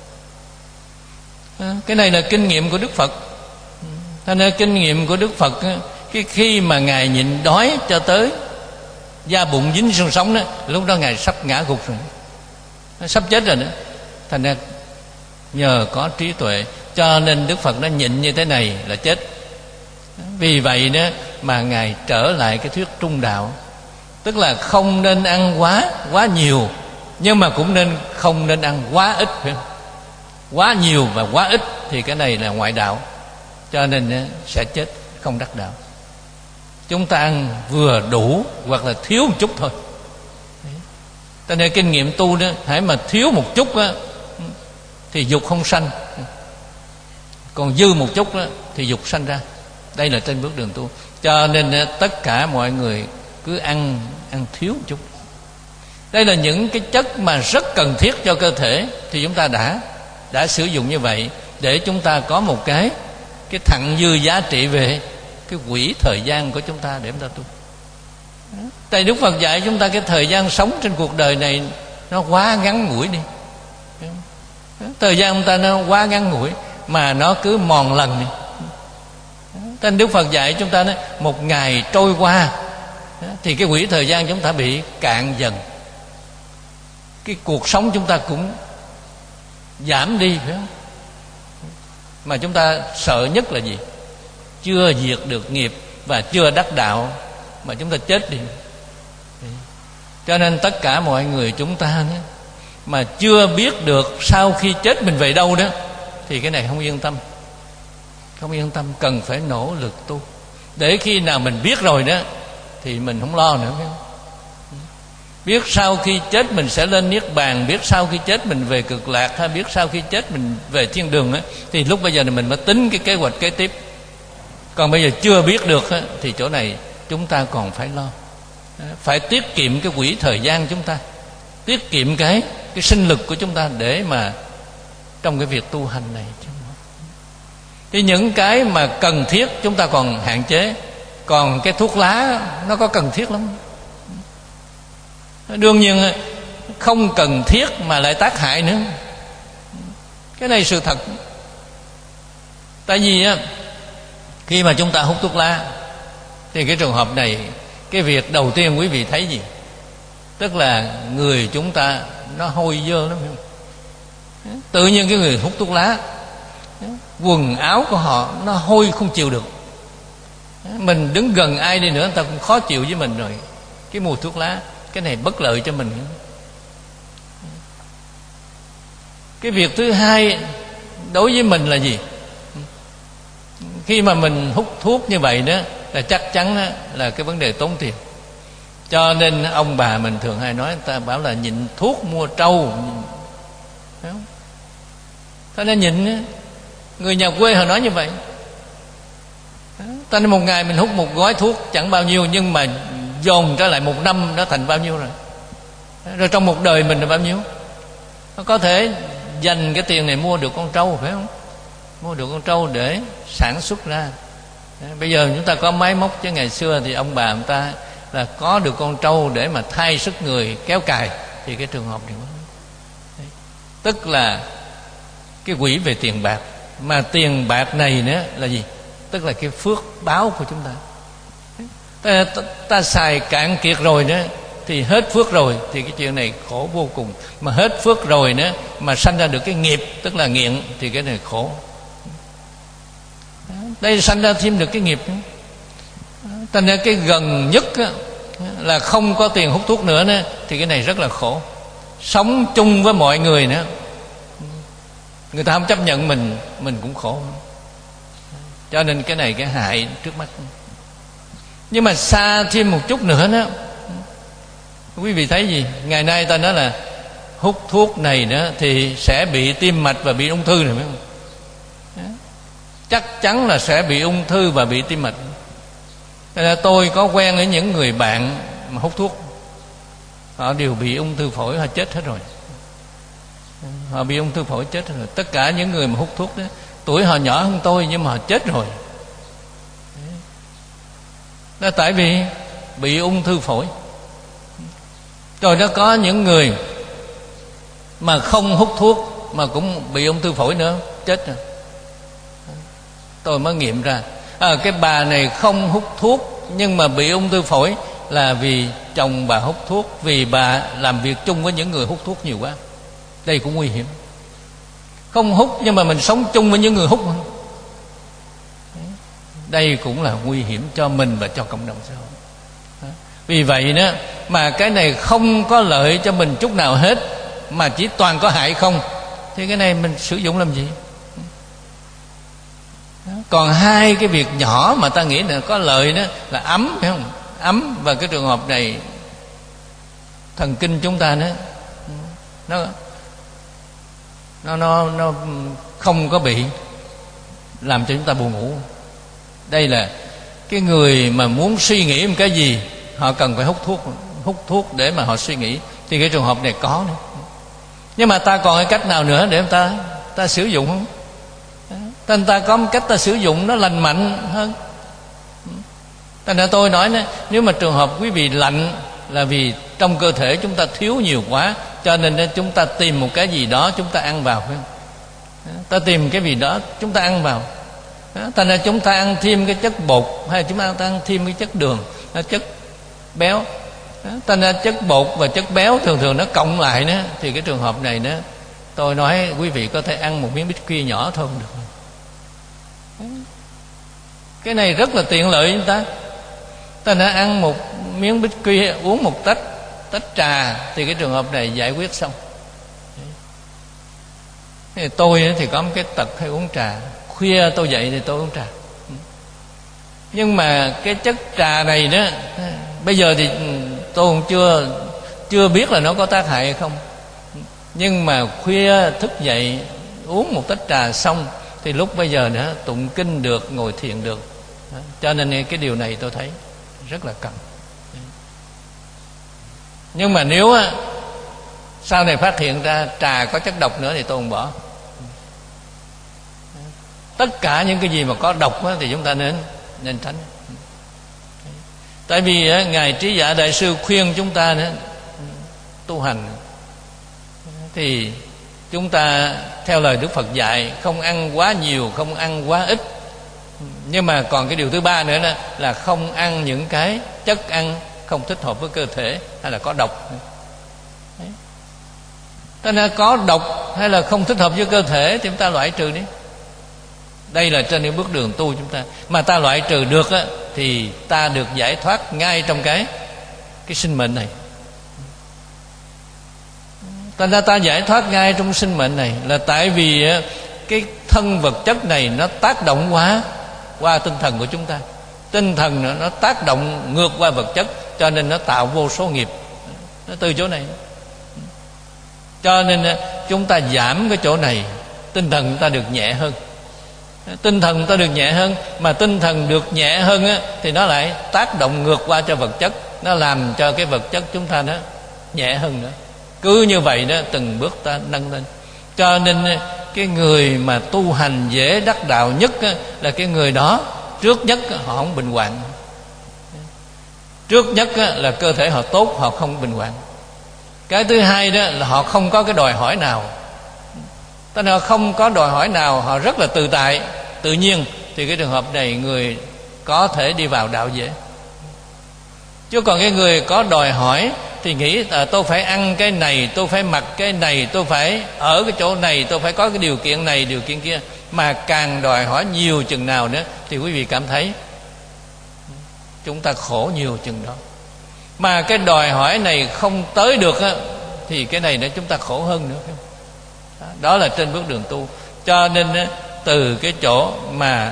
Cái này là kinh nghiệm của Đức Phật. Thế nên kinh nghiệm của Đức Phật, cái khi mà Ngài nhịn đói cho tới da bụng dính xương sống đó, lúc đó Ngài sắp ngã gục rồi, sắp chết rồi nữa. Thành ra nhờ có trí tuệ cho nên Đức Phật nó nhịn như thế này là chết. Vì vậy đó mà Ngài trở lại cái thuyết trung đạo, tức là không nên ăn quá quá nhiều, nhưng mà cũng nên không nên ăn quá ít, phải không? Quá nhiều và quá ít thì cái này là ngoại đạo, cho nên sẽ chết, không đắc đạo. Chúng ta ăn vừa đủ hoặc là thiếu một chút thôi. Cho nên kinh nghiệm tu đó, hãy mà thiếu một chút á, thì dục không sanh, còn dư một chút đó, thì dục sanh ra. Đây là trên bước đường tu. Cho nên tất cả mọi người cứ ăn ăn thiếu chút. Đây là những cái chất mà rất cần thiết cho cơ thể, thì chúng ta đã đã sử dụng như vậy để chúng ta có một cái cái thặng dư giá trị về cái quỹ thời gian của chúng ta để chúng ta tu. Tại Đức Phật dạy chúng ta cái thời gian sống trên cuộc đời này nó quá ngắn ngủi đi. Thời gian chúng ta nó quá ngắn ngủi mà nó cứ mòn lần đi. Nên Đức Phật dạy chúng ta nói, một ngày trôi qua thì cái quỹ thời gian chúng ta bị cạn dần, cái cuộc sống chúng ta cũng giảm đi, phải không? Mà chúng ta sợ nhất là gì? Chưa diệt được nghiệp và chưa đắc đạo mà chúng ta chết đi. Cho nên tất cả mọi người chúng ta đó, mà chưa biết được sau khi chết mình về đâu đó, thì cái này không yên tâm. Không yên tâm, cần phải nỗ lực tu. Để khi nào mình biết rồi đó thì mình không lo nữa, phải không? Biết sau khi chết mình sẽ lên Niết Bàn, biết sau khi chết mình về Cực Lạc, hay biết sau khi chết mình về thiên đường á, thì lúc bây giờ mình mới tính cái kế hoạch kế tiếp. Còn bây giờ chưa biết được á, thì chỗ này chúng ta còn phải lo. Phải tiết kiệm cái quỹ thời gian chúng ta, tiết kiệm cái cái sinh lực của chúng ta để mà trong cái việc tu hành này. Thì những cái mà cần thiết chúng ta còn hạn chế, còn cái thuốc lá nó có cần thiết lắm. Đương nhiên không cần thiết mà lại tác hại nữa. Cái này sự thật. Tại vì á, khi mà chúng ta hút thuốc lá thì cái trường hợp này, cái việc đầu tiên quý vị thấy gì? Tức là người chúng ta nó hôi dơ lắm, không? Tự nhiên cái người hút thuốc lá, quần áo của họ nó hôi không chịu được. Mình đứng gần ai đi nữa người ta cũng khó chịu với mình rồi. Cái mùi thuốc lá, cái này bất lợi cho mình. Cái việc thứ hai đối với mình là gì? Khi mà mình hút thuốc như vậy đó, là chắc chắn đó là cái vấn đề tốn tiền. Cho nên ông bà mình thường hay nói, người ta bảo là nhịn thuốc mua trâu. Thế nên nhịn, người nhà quê họ nói như vậy. Ta nói một ngày mình hút một gói thuốc chẳng bao nhiêu, nhưng mà dồn trở lại một năm nó thành bao nhiêu rồi. Rồi trong một đời mình là bao nhiêu? Nó có thể dành cái tiền này mua được con trâu, phải không? Mua được con trâu để sản xuất ra. Bây giờ chúng ta có máy móc, chứ ngày xưa thì ông bà người ta là có được con trâu để mà thay sức người kéo cày. Thì cái trường hợp này tức là cái quỹ về tiền bạc. Mà tiền bạc này nữa là gì? Tức là cái phước báo của chúng ta. Ta, ta, ta xài cạn kiệt rồi nữa thì hết phước rồi, thì cái chuyện này khổ vô cùng. Mà hết phước rồi nữa mà sanh ra được cái nghiệp, tức là nghiện, thì cái này khổ. Đây sanh ra thêm được cái nghiệp. Thành ra cái gần nhất á, là không có tiền hút thuốc nữa, nữa thì cái này rất là khổ. Sống chung với mọi người nữa, người ta không chấp nhận mình, mình cũng khổ. Cho nên cái này cái hại trước mắt. Nhưng mà xa thêm một chút nữa đó, quý vị thấy gì? Ngày nay ta nói là hút thuốc này nữa thì sẽ bị tim mạch và bị ung thư này, phải không? Chắc chắn là sẽ bị ung thư và bị tim mạch. Nên tôi có quen với những người bạn mà hút thuốc, họ đều bị ung thư phổi, họ chết hết rồi. Họ bị ung thư phổi chết rồi. Tất cả những người mà hút thuốc đó, tuổi họ nhỏ hơn tôi nhưng mà họ chết rồi. Đó tại vì bị ung thư phổi. Rồi nó có những người mà không hút thuốc mà cũng bị ung thư phổi nữa, chết rồi. Tôi mới nghiệm ra à, cái bà này không hút thuốc nhưng mà bị ung thư phổi là vì chồng bà hút thuốc, vì bà làm việc chung với những người hút thuốc nhiều quá. Đây cũng nguy hiểm. Không hút nhưng mà mình sống chung với những người hút, đây cũng là nguy hiểm cho mình và cho cộng đồng xã hội. Vì vậy đó mà cái này không có lợi cho mình chút nào hết, mà chỉ toàn có hại không, thì cái này mình sử dụng làm gì? Còn hai cái việc nhỏ mà ta nghĩ là có lợi đó là ấm, phải không? Ấm, và cái trường hợp này thần kinh chúng ta đó, nó nó nó nó không có bị làm cho chúng ta buồn ngủ. Đây là cái người mà muốn suy nghĩ một cái gì, họ cần phải hút thuốc, hút thuốc để mà họ suy nghĩ, thì cái trường hợp này có nữa. Nhưng mà ta còn cái cách nào nữa để ta ta sử dụng không? Thành ta có một cách ta sử dụng nó lành mạnh hơn. Thành ra tôi nói này, nếu mà trường hợp quý vị lạnh là vì trong cơ thể chúng ta thiếu nhiều quá, cho nên chúng ta tìm một cái gì đó chúng ta ăn vào. Ta tìm cái gì đó chúng ta ăn vào. Thành ra chúng ta ăn thêm cái chất bột, hay chúng ta ăn thêm cái chất đường, chất béo. Thành ra chất bột và chất béo thường thường nó cộng lại nữa, thì cái trường hợp này nữa, tôi nói quý vị có thể ăn một miếng biscuit nhỏ thôi cũng được. Cái này rất là tiện lợi chúng ta. Ta đã ăn một miếng biscuit, uống một tách tách trà, thì cái trường hợp này giải quyết xong. Thì tôi thì có một cái tật hay uống trà. Khuya tôi dậy thì tôi uống trà. Nhưng mà cái chất trà này đó, bây giờ thì tôi cũng chưa chưa biết là nó có tác hại hay không. Nhưng mà khuya thức dậy uống một tách trà xong, thì lúc bây giờ nữa tụng kinh được, ngồi thiền được. Cho nên cái điều này tôi thấy rất là cần. Nhưng mà nếu sau này phát hiện ra trà có chất độc nữa thì tôi không bỏ. Tất cả những cái gì mà có độc thì chúng ta nên nên tránh. Tại vì Ngài Trí Giả Đại Sư khuyên chúng ta nữa, tu hành thì chúng ta theo lời Đức Phật dạy, không ăn quá nhiều, không ăn quá ít. Nhưng mà còn cái điều thứ ba nữa đó, là không ăn những cái chất ăn không thích hợp với cơ thể hay là có độc. Thế nên có độc hay là không thích hợp với cơ thể thì chúng ta loại trừ đi. Đây là trên những bước đường tu chúng ta. Mà ta loại trừ được á, thì ta được giải thoát ngay trong cái cái sinh mệnh này. Ta ra ta giải thoát ngay trong sinh mệnh này là tại vì cái thân vật chất này nó tác động quá qua tinh thần của chúng ta. Tinh thần nó, nó tác động ngược qua vật chất, cho nên nó tạo vô số nghiệp. Nó từ chỗ này. Cho nên chúng ta giảm cái chỗ này, tinh thần chúng ta được nhẹ hơn. Tinh thần chúng ta được nhẹ hơn, mà tinh thần được nhẹ hơn á, thì nó lại tác động ngược qua cho vật chất, nó làm cho cái vật chất chúng ta nó nhẹ hơn nữa. Cứ như vậy đó, từng bước ta nâng lên. Cho nên cái người mà tu hành dễ đắc đạo nhất á, là cái người đó trước nhất họ không bệnh hoạn. Trước nhất á, là cơ thể họ tốt, họ không bệnh hoạn. Cái thứ hai đó là họ không có cái đòi hỏi nào. Tức là không có đòi hỏi nào, họ rất là tự tại, tự nhiên. Thì cái trường hợp này người có thể đi vào đạo dễ. Chứ còn cái người có đòi hỏi thì nghĩ à, tôi phải ăn cái này, tôi phải mặc cái này, tôi phải ở cái chỗ này, tôi phải có cái điều kiện này, điều kiện kia. Mà càng đòi hỏi nhiều chừng nào nữa thì quý vị cảm thấy chúng ta khổ nhiều chừng đó. Mà cái đòi hỏi này không tới được á, thì cái này nữa chúng ta khổ hơn nữa. Đó là trên bước đường tu. Cho nên từ cái chỗ mà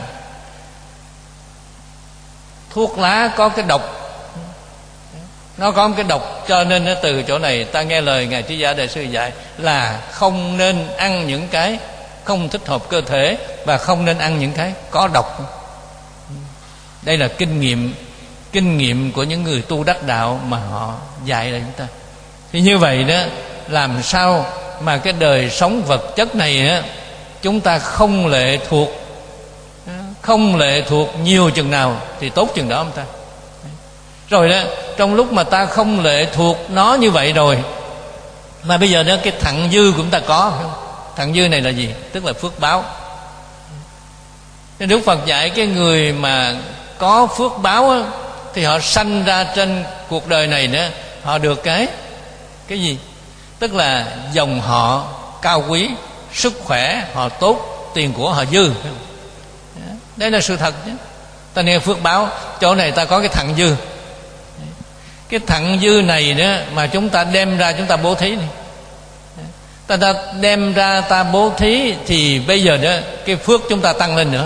thuốc lá có cái độc, nó có một cái độc, cho nên từ chỗ này ta nghe lời Ngài Trí Giả Đại Sư dạy là không nên ăn những cái không thích hợp cơ thể, và không nên ăn những cái có độc. Đây là kinh nghiệm kinh nghiệm của những người tu đắc đạo mà họ dạy lại chúng ta. Thì như vậy đó, làm sao mà cái đời sống vật chất này á, chúng ta không lệ thuộc không lệ thuộc nhiều chừng nào thì tốt chừng đó ông ta. Rồi đó, trong lúc mà ta không lệ thuộc nó như vậy rồi, mà bây giờ đó cái thặng dư của chúng ta có không? Thặng dư này là gì? Tức là phước báo. Nên Đức Phật dạy cái người mà có phước báo á, thì họ sanh ra trên cuộc đời này nữa, họ được cái cái gì? Tức là dòng họ cao quý, sức khỏe họ tốt, tiền của họ dư. Đây là sự thật chứ. Ta nghe phước báo, chỗ này ta có cái thặng dư. Cái thặng dư này đó mà chúng ta đem ra chúng ta bố thí này. Ta, ta đem ra ta bố thí thì bây giờ đó cái phước chúng ta tăng lên nữa.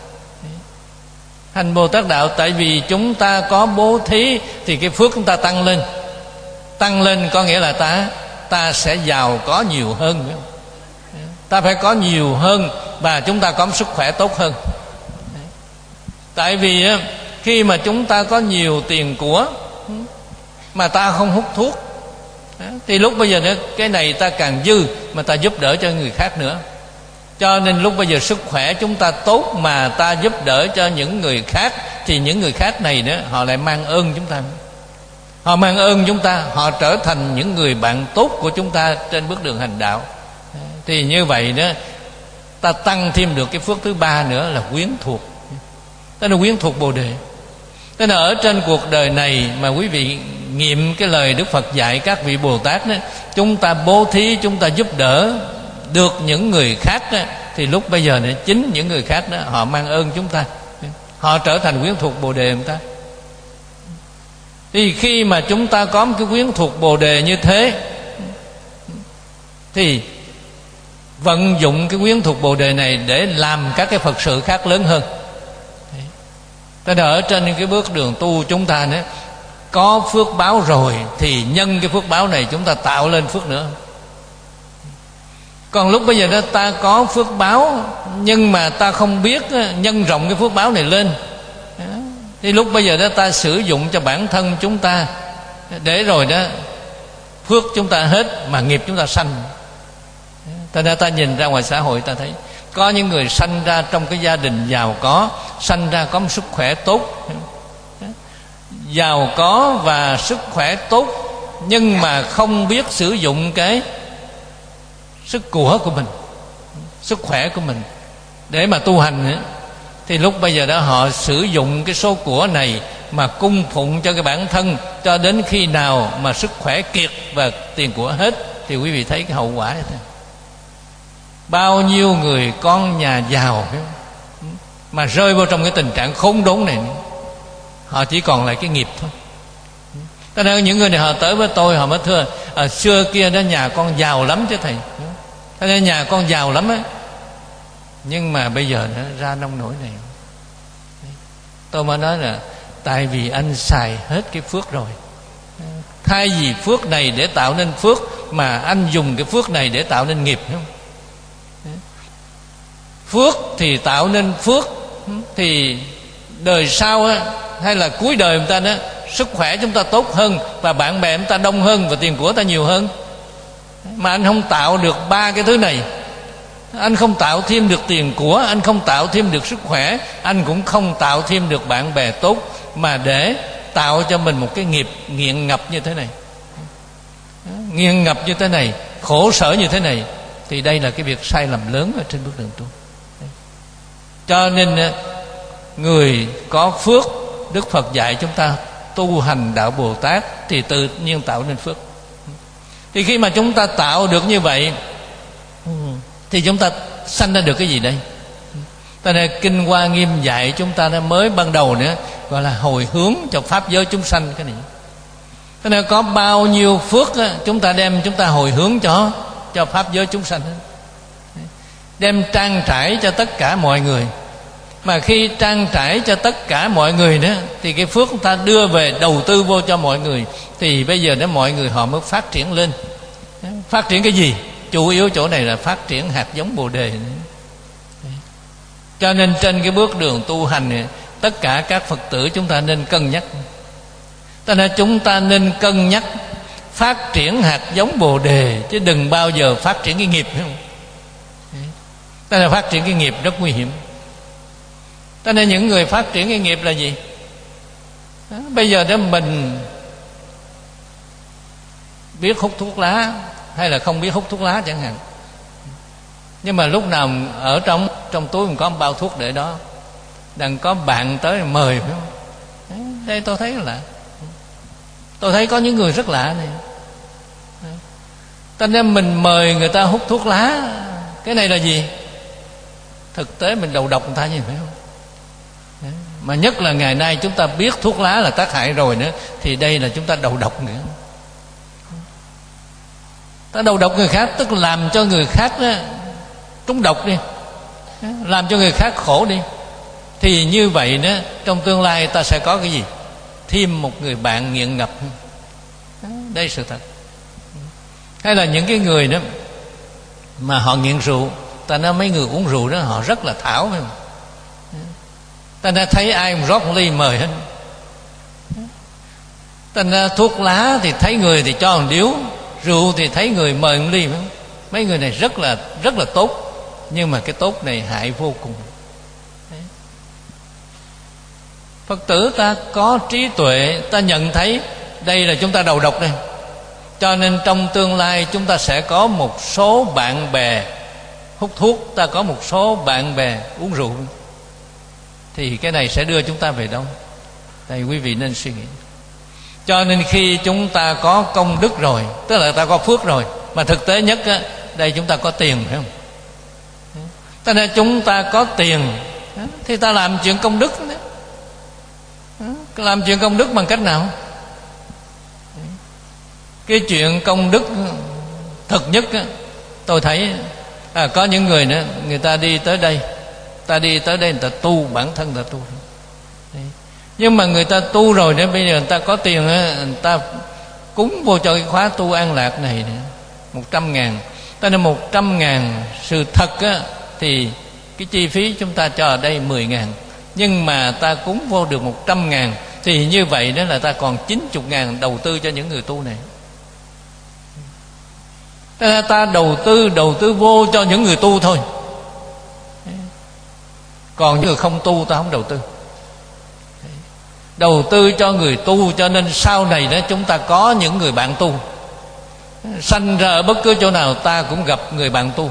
Hành Bồ Tát đạo, tại vì chúng ta có bố thí thì cái phước chúng ta tăng lên. Tăng lên có nghĩa là ta ta sẽ giàu có nhiều hơn nữa. ta phải có nhiều hơn, và chúng ta có sức khỏe tốt hơn. Tại vì khi mà chúng ta có nhiều tiền của mà ta không hút thuốc, thì lúc bây giờ nữa cái này ta càng dư mà ta giúp đỡ cho người khác nữa. Cho nên lúc bây giờ sức khỏe chúng ta tốt mà ta giúp đỡ cho những người khác, thì những người khác này nữa họ lại mang ơn chúng ta. Họ mang ơn chúng ta, họ trở thành những người bạn tốt của chúng ta trên bước đường hành đạo. Thì như vậy đó, ta tăng thêm được cái phước thứ ba nữa là quyến thuộc. Tức là quyến thuộc Bồ Đề. Tức là ở trên cuộc đời này mà quý vị nghiệm cái lời Đức Phật dạy các vị Bồ Tát đó, chúng ta bố thí, chúng ta giúp đỡ được những người khác đó, thì lúc bây giờ này chính những người khác đó họ mang ơn chúng ta, họ trở thành quyến thuộc Bồ Đề chúng ta. Thì khi mà chúng ta có một cái quyến thuộc Bồ Đề như thế, thì vận dụng cái quyến thuộc Bồ Đề này để làm các cái Phật sự khác lớn hơn. Thế là ở trên cái bước đường tu chúng ta nữa, có phước báo rồi thì nhân cái phước báo này chúng ta tạo lên phước nữa. Còn lúc bây giờ đó ta có phước báo nhưng mà ta không biết nhân rộng cái phước báo này lên, thì lúc bây giờ đó ta sử dụng cho bản thân chúng ta, để rồi đó phước chúng ta hết mà nghiệp chúng ta sanh. Thế nên ta nhìn ra ngoài xã hội ta thấy có những người sanh ra trong cái gia đình giàu có, sanh ra có một sức khỏe tốt, giàu có và sức khỏe tốt, nhưng mà không biết sử dụng cái sức của của mình, sức khỏe của mình để mà tu hành nữa. Thì lúc bây giờ đó họ sử dụng cái số của này mà cung phụng cho cái bản thân, cho đến khi nào mà sức khỏe kiệt và tiền của hết, thì quý vị thấy cái hậu quả này thôi. Bao nhiêu người con nhà giàu mà rơi vào trong cái tình trạng khốn đốn này, họ chỉ còn lại cái nghiệp thôi. Cho nên những người này họ tới với tôi, họ mới thưa à, xưa kia đó nhà con giàu lắm chứ thầy, cho nên nhà con giàu lắm á, nhưng mà bây giờ nó ra nông nổi này. Tôi mới nói là tại vì anh xài hết cái phước rồi. Thay vì phước này để tạo nên phước, mà anh dùng cái phước này để tạo nên nghiệp, không? Phước thì tạo nên phước, thì đời sau á, hay là cuối đời người ta đó, sức khỏe chúng ta tốt hơn, và bạn bè chúng ta đông hơn, và tiền của ta nhiều hơn. Mà anh không tạo được ba cái thứ này, anh không tạo thêm được tiền của, anh không tạo thêm được sức khỏe, anh cũng không tạo thêm được bạn bè tốt, mà để tạo cho mình một cái nghiệp nghiện ngập như thế này, nghiện ngập như thế này, khổ sở như thế này, thì đây là cái việc sai lầm lớn ở trên bước đường tu. Cho nên người có phước, Đức Phật dạy chúng ta tu hành đạo Bồ Tát thì tự nhiên tạo nên phước. Thì khi mà chúng ta tạo được như vậy, thì chúng ta sanh ra được cái gì đây? Cho nên Kinh Hoa Nghiêm dạy chúng ta mới ban đầu nữa, gọi là hồi hướng cho pháp giới chúng sanh cái này. Cho nên có bao nhiêu phước chúng ta đem chúng ta hồi hướng cho cho pháp giới chúng sanh, đem trang trải cho tất cả mọi người. Mà khi trang trải cho tất cả mọi người đó, thì cái phước chúng ta đưa về đầu tư vô cho mọi người, thì bây giờ đó mọi người họ mới phát triển lên. Phát triển cái gì? Chủ yếu chỗ này là phát triển hạt giống Bồ Đề. Cho nên trên cái bước đường tu hành này, tất cả các Phật tử chúng ta nên cân nhắc. Cho nên chúng ta nên cân nhắc phát triển hạt giống Bồ Đề, chứ đừng bao giờ phát triển cái nghiệp. Cho nên phát triển cái nghiệp rất nguy hiểm. Cho nên những người phát triển cái nghiệp là gì? Đó, bây giờ đó mình biết hút thuốc lá hay là không biết hút thuốc lá chẳng hạn, nhưng mà lúc nào ở trong trong túi mình có một bao thuốc để đó, đừng có bạn tới mời, phải không? Đấy, đây tôi thấy là tôi thấy có những người rất lạ này. Cho nên mình mời người ta hút thuốc lá, cái này là gì? Thực tế mình đầu độc người ta như phải không? Đấy. Mà nhất là ngày nay chúng ta biết thuốc lá là tác hại rồi nữa, thì đây là chúng ta đầu độc nữa. Ta đầu độc người khác, tức là làm cho người khác đó trúng độc đi, làm cho người khác khổ đi. Thì như vậy đó, trong tương lai ta sẽ có cái gì? Thêm một người bạn nghiện ngập. Đây là sự thật. Hay là những cái người đó mà họ nghiện rượu. Ta nói mấy người uống rượu đó họ rất là thảo, phải không? Ta nói thấy ai rót một ly mời hết. Ta nói thuốc lá thì thấy người thì cho một điếu, rượu thì thấy người mời một ly, phải không? Mấy người này rất là rất là tốt, nhưng mà cái tốt này hại vô cùng. Đấy. Phật tử ta có trí tuệ, ta nhận thấy đây là chúng ta đầu độc đây, cho nên trong tương lai chúng ta sẽ có một số bạn bè hút thuốc, ta có một số bạn bè uống rượu, thì cái này sẽ đưa chúng ta về đâu? Đây quý vị nên suy nghĩ. Cho nên khi chúng ta có công đức rồi, tức là ta có phước rồi, mà thực tế nhất á, đây chúng ta có tiền, phải không? Cho nên chúng ta có tiền thì ta làm chuyện công đức đó. Làm chuyện công đức bằng cách nào? Cái chuyện công đức thực nhất á, tôi thấy à, có những người nữa, người ta đi tới đây, ta đi tới đây người ta tu, bản thân người ta tu. Đấy. Nhưng mà người ta tu rồi nữa, bây giờ người ta có tiền á, người ta cúng vô cho cái khóa tu an lạc này nữa, một trăm ngàn. Ta nói một trăm ngàn, sự thật á, thì cái chi phí chúng ta cho ở đây mười ngàn, nhưng mà ta cúng vô được một trăm ngàn, thì như vậy đó là ta còn chín mươi ngàn đầu tư cho những người tu này. Ta, ta đầu tư đầu tư vô cho những người tu thôi, còn những người không tu ta không đầu tư. Đầu tư cho người tu, cho nên sau này đó chúng ta có những người bạn tu. Sanh ra ở bất cứ chỗ nào ta cũng gặp người bạn tu.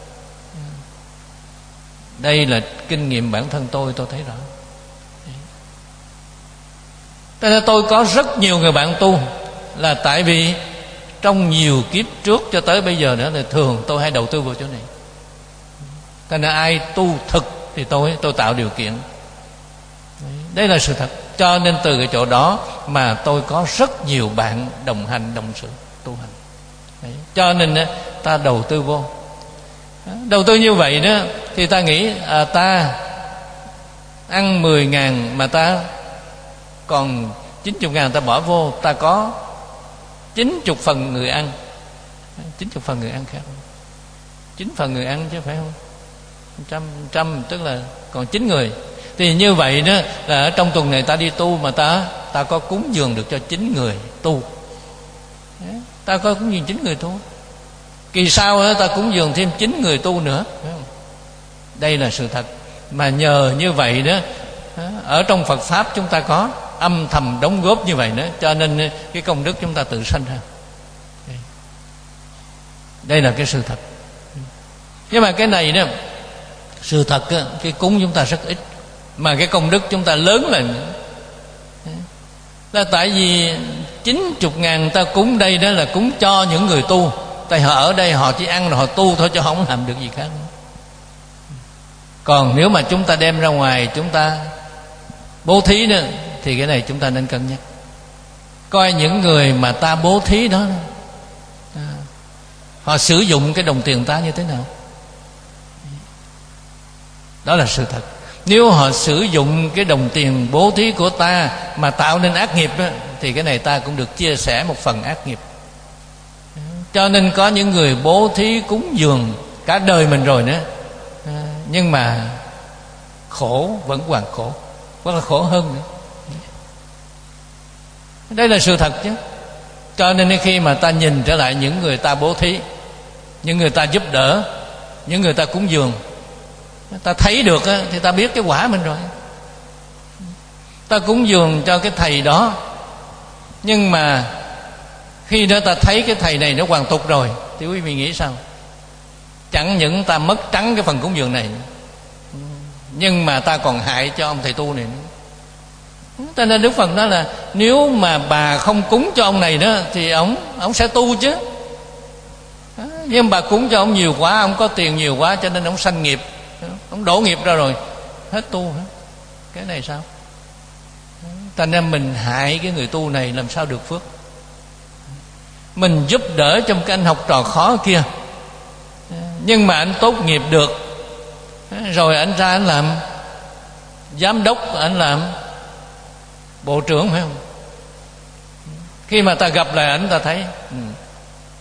Đây là kinh nghiệm bản thân tôi, tôi thấy rõ. Cho nên tôi có rất nhiều người bạn tu, là tại vì trong nhiều kiếp trước cho tới bây giờ nữa, thì thường tôi hay đầu tư vào chỗ này. Cho nên ai tu thực thì tôi tôi tạo điều kiện. Đây là sự thật. Cho nên từ cái chỗ đó mà tôi có rất nhiều bạn đồng hành, đồng sự tu hành. Đấy. Cho nên ta đầu tư vô. Đầu tư như vậy đó thì ta nghĩ à, ta ăn mười ngàn mà ta còn chín mươi ngàn ta bỏ vô, ta có chín mươi phần người ăn. chín mươi phần người ăn khác, chín phần người ăn chứ phải không? Trăm, trăm tức là còn chín người. Thì như vậy đó là ở trong tuần này ta đi tu mà ta ta có cúng dường được cho chín người tu. Ta có cúng dường chín người tu. Kỳ sau đó ta cúng dường thêm chín người tu nữa, phải không? Đây là sự thật. Mà nhờ như vậy đó, ở trong Phật Pháp chúng ta có âm thầm đóng góp như vậy nữa, cho nên cái công đức chúng ta tự sanh ra. Đây là cái sự thật. Nhưng mà cái này đó, sự thật đó, cái cúng chúng ta rất ít, mà cái công đức chúng ta lớn là là tại vì chín mươi ngàn ta cúng đây đó là cúng cho những người tu. Tại họ ở đây họ chỉ ăn rồi họ tu thôi, chứ không làm được gì khác. Còn nếu mà chúng ta đem ra ngoài, chúng ta bố thí đó, thì cái này chúng ta nên cân nhắc. Coi những người mà ta bố thí đó, họ sử dụng cái đồng tiền ta như thế nào. Đó là sự thật. Nếu họ sử dụng cái đồng tiền bố thí của ta mà tạo nên ác nghiệp đó, thì cái này ta cũng được chia sẻ một phần ác nghiệp. Cho nên có những người bố thí cúng dường cả đời mình rồi nữa, nhưng mà khổ vẫn còn khổ, hoặc là khổ hơn nữa. Đây là sự thật chứ. Cho nên khi mà ta nhìn trở lại những người ta bố thí, những người ta giúp đỡ, những người ta cúng dường, ta thấy được thì ta biết cái quả mình rồi. Ta cúng dường cho cái thầy đó, nhưng mà khi đó ta thấy cái thầy này nó hoàn tục rồi, thì quý vị nghĩ sao? Chẳng những ta mất trắng cái phần cúng dường này, nhưng mà ta còn hại cho ông thầy tu này nữa. Cho nên Đức Phật nói là nếu mà bà không cúng cho ông này đó, thì ông ông sẽ tu chứ. Nhưng bà cúng cho ông nhiều quá, ông có tiền nhiều quá, cho nên ông sanh nghiệp, ông đổ nghiệp ra rồi, hết tu hả? Cái này sao? Thành ra mình hại cái người tu này làm sao được phước. Mình giúp đỡ trong cái anh học trò khó kia, nhưng mà anh tốt nghiệp được rồi, anh ra anh làm giám đốc, anh làm bộ trưởng, phải không? Khi mà ta gặp lại anh, ta thấy ừ,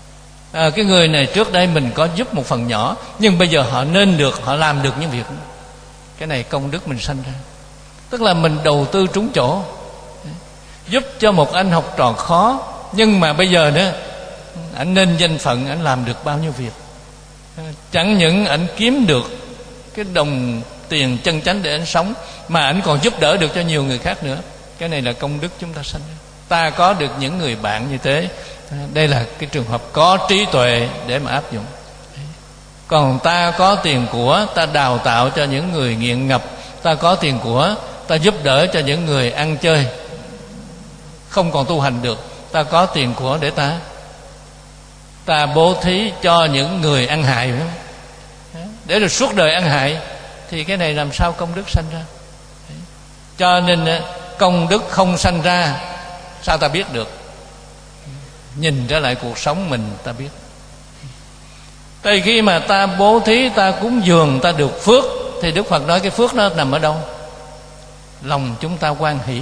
à, cái người này trước đây mình có giúp một phần nhỏ, nhưng bây giờ họ nên được, họ làm được những việc, cái này công đức mình sanh ra. Tức là mình đầu tư trúng chỗ, giúp cho một anh học trò khó, nhưng mà bây giờ nữa anh nên danh phận, anh làm được bao nhiêu việc. Chẳng những anh kiếm được cái đồng tiền chân chánh để anh sống, mà anh còn giúp đỡ được cho nhiều người khác nữa. Cái này là công đức chúng ta sanh ra. Ta có được những người bạn như thế, đây là cái trường hợp có trí tuệ để mà áp dụng. Còn ta có tiền của, ta đào tạo cho những người nghiện ngập, ta có tiền của, ta giúp đỡ cho những người ăn chơi không còn tu hành được, ta có tiền của để ta ta bố thí cho những người ăn hại, để rồi suốt đời ăn hại, thì cái này làm sao công đức sanh ra? Cho nên công đức không sanh ra, sao ta biết được? Nhìn trở lại cuộc sống mình ta biết. Tại khi mà ta bố thí, ta cúng dường, ta được phước, thì Đức Phật nói cái phước nó nằm ở đâu? Lòng chúng ta hoan hỷ.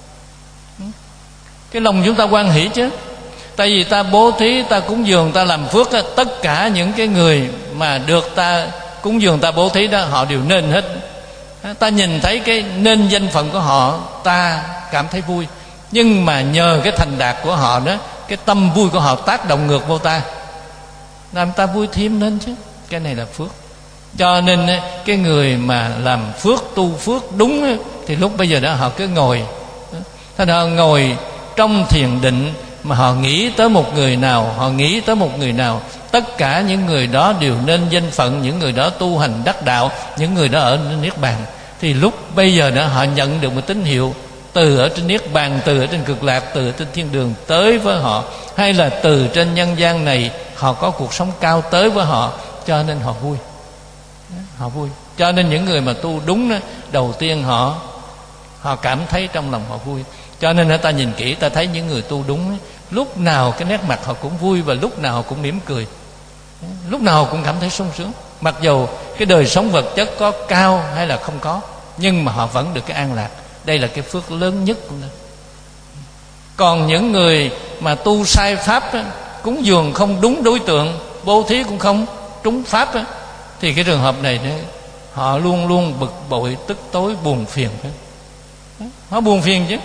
Cái lòng chúng ta hoan hỷ chứ. Tại vì ta bố thí, ta cúng dường, ta làm phước, tất cả những cái người mà được ta cúng dường, ta bố thí đó, họ đều nên hết. Ta nhìn thấy cái nên danh phận của họ, ta cảm thấy vui. Nhưng mà nhờ cái thành đạt của họ đó, cái tâm vui của họ tác động ngược vô ta, làm ta vui thêm lên chứ. Cái này là phước. Cho nên cái người mà làm phước, tu phước đúng, thì lúc bây giờ đó họ cứ ngồi, thế họ ngồi trong thiền định, mà họ nghĩ tới một người nào, họ nghĩ tới một người nào, tất cả những người đó đều nên danh phận, những người đó tu hành đắc đạo, những người đó ở Niết Bàn. Thì lúc bây giờ đó họ nhận được một tín hiệu từ ở trên Niết Bàn, từ ở trên Cực Lạc, từ ở trên thiên đường tới với họ, hay là từ trên nhân gian này họ có cuộc sống cao tới với họ, cho nên họ vui. Họ vui. Cho nên những người mà tu đúng đó, đầu tiên họ họ cảm thấy trong lòng họ vui. Cho nên ta nhìn kỹ, ta thấy những người tu đúng, lúc nào cái nét mặt họ cũng vui, và lúc nào họ cũng mỉm cười, lúc nào họ cũng cảm thấy sung sướng. Mặc dù cái đời sống vật chất có cao hay là không có, nhưng mà họ vẫn được cái an lạc. Đây là cái phước lớn nhất của mình. Còn những người mà tu sai pháp đó, cúng dường không đúng đối tượng, bố thí cũng không trúng pháp đó, thì cái trường hợp này đó, họ luôn luôn bực bội, tức tối, buồn phiền. Họ buồn phiền chứ.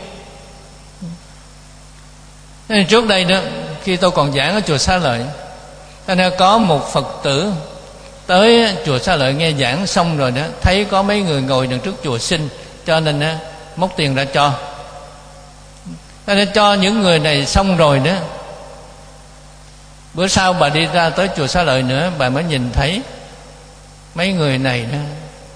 Nên trước đây đó, khi tôi còn giảng ở chùa Xá Lợi, nên có một Phật tử tới chùa Xá Lợi nghe giảng xong rồi đó, thấy có mấy người ngồi đằng trước chùa xin, cho nên đó, móc tiền ra cho. Nên cho những người này xong rồi đó, bữa sau bà đi ra tới chùa Xá Lợi nữa, bà mới nhìn thấy mấy người này đó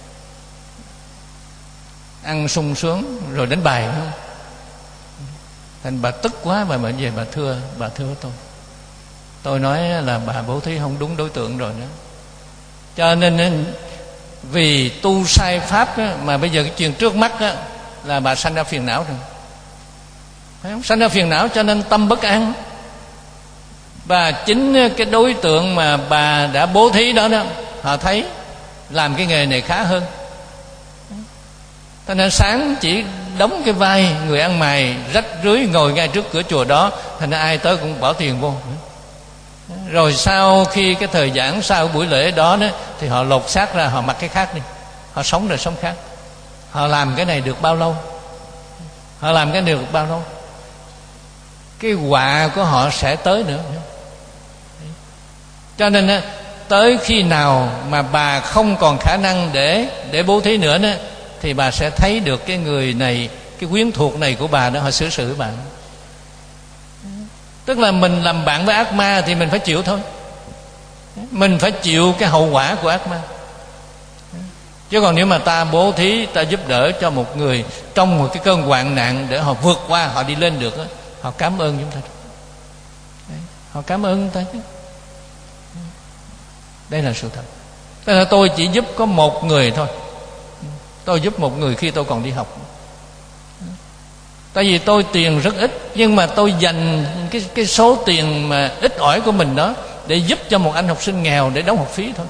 ăn sung sướng rồi đánh bài đó. Thành bà tức quá, bà mới về bà thưa, bà thưa tôi tôi nói là bà bố thí không đúng đối tượng rồi đó. Cho nên vì tu sai pháp đó, mà bây giờ cái chuyện trước mắt đó, là bà sanh ra phiền não rồi, phải không? Sanh ra phiền não, cho nên tâm bất an. Và chính cái đối tượng mà bà đã bố thí đó đó, họ thấy làm cái nghề này khá hơn, cho nên sáng chỉ đóng cái vai người ăn mày rách rưới ngồi ngay trước cửa chùa đó, thành ra ai tới cũng bỏ tiền vô. Rồi sau khi cái thời giảng, sau buổi lễ đó, đó thì họ lột xác ra, họ mặc cái khác đi, họ sống rồi sống khác. Họ làm cái này được bao lâu? Họ làm cái này được bao lâu? Cái họa của họ sẽ tới nữa. Cho nên tới khi nào mà bà không còn khả năng để để bố thí nữa đó, thì bà sẽ thấy được cái người này, cái quyến thuộc này của bà đó, họ xử xử bà. Tức là mình làm bạn với ác ma thì mình phải chịu thôi. Mình phải chịu cái hậu quả của ác ma. Chứ còn nếu mà ta bố thí, ta giúp đỡ cho một người trong một cái cơn hoạn nạn để họ vượt qua, họ đi lên được đó, họ cảm ơn chúng ta. Đấy, họ cảm ơn chúng ta chứ. Đây là sự thật. Tức là tôi chỉ giúp có một người thôi. Tôi giúp một người khi tôi còn đi học. Tại vì tôi tiền rất ít, nhưng mà tôi dành cái, cái số tiền mà ít ỏi của mình đó để giúp cho một anh học sinh nghèo để đóng học phí thôi.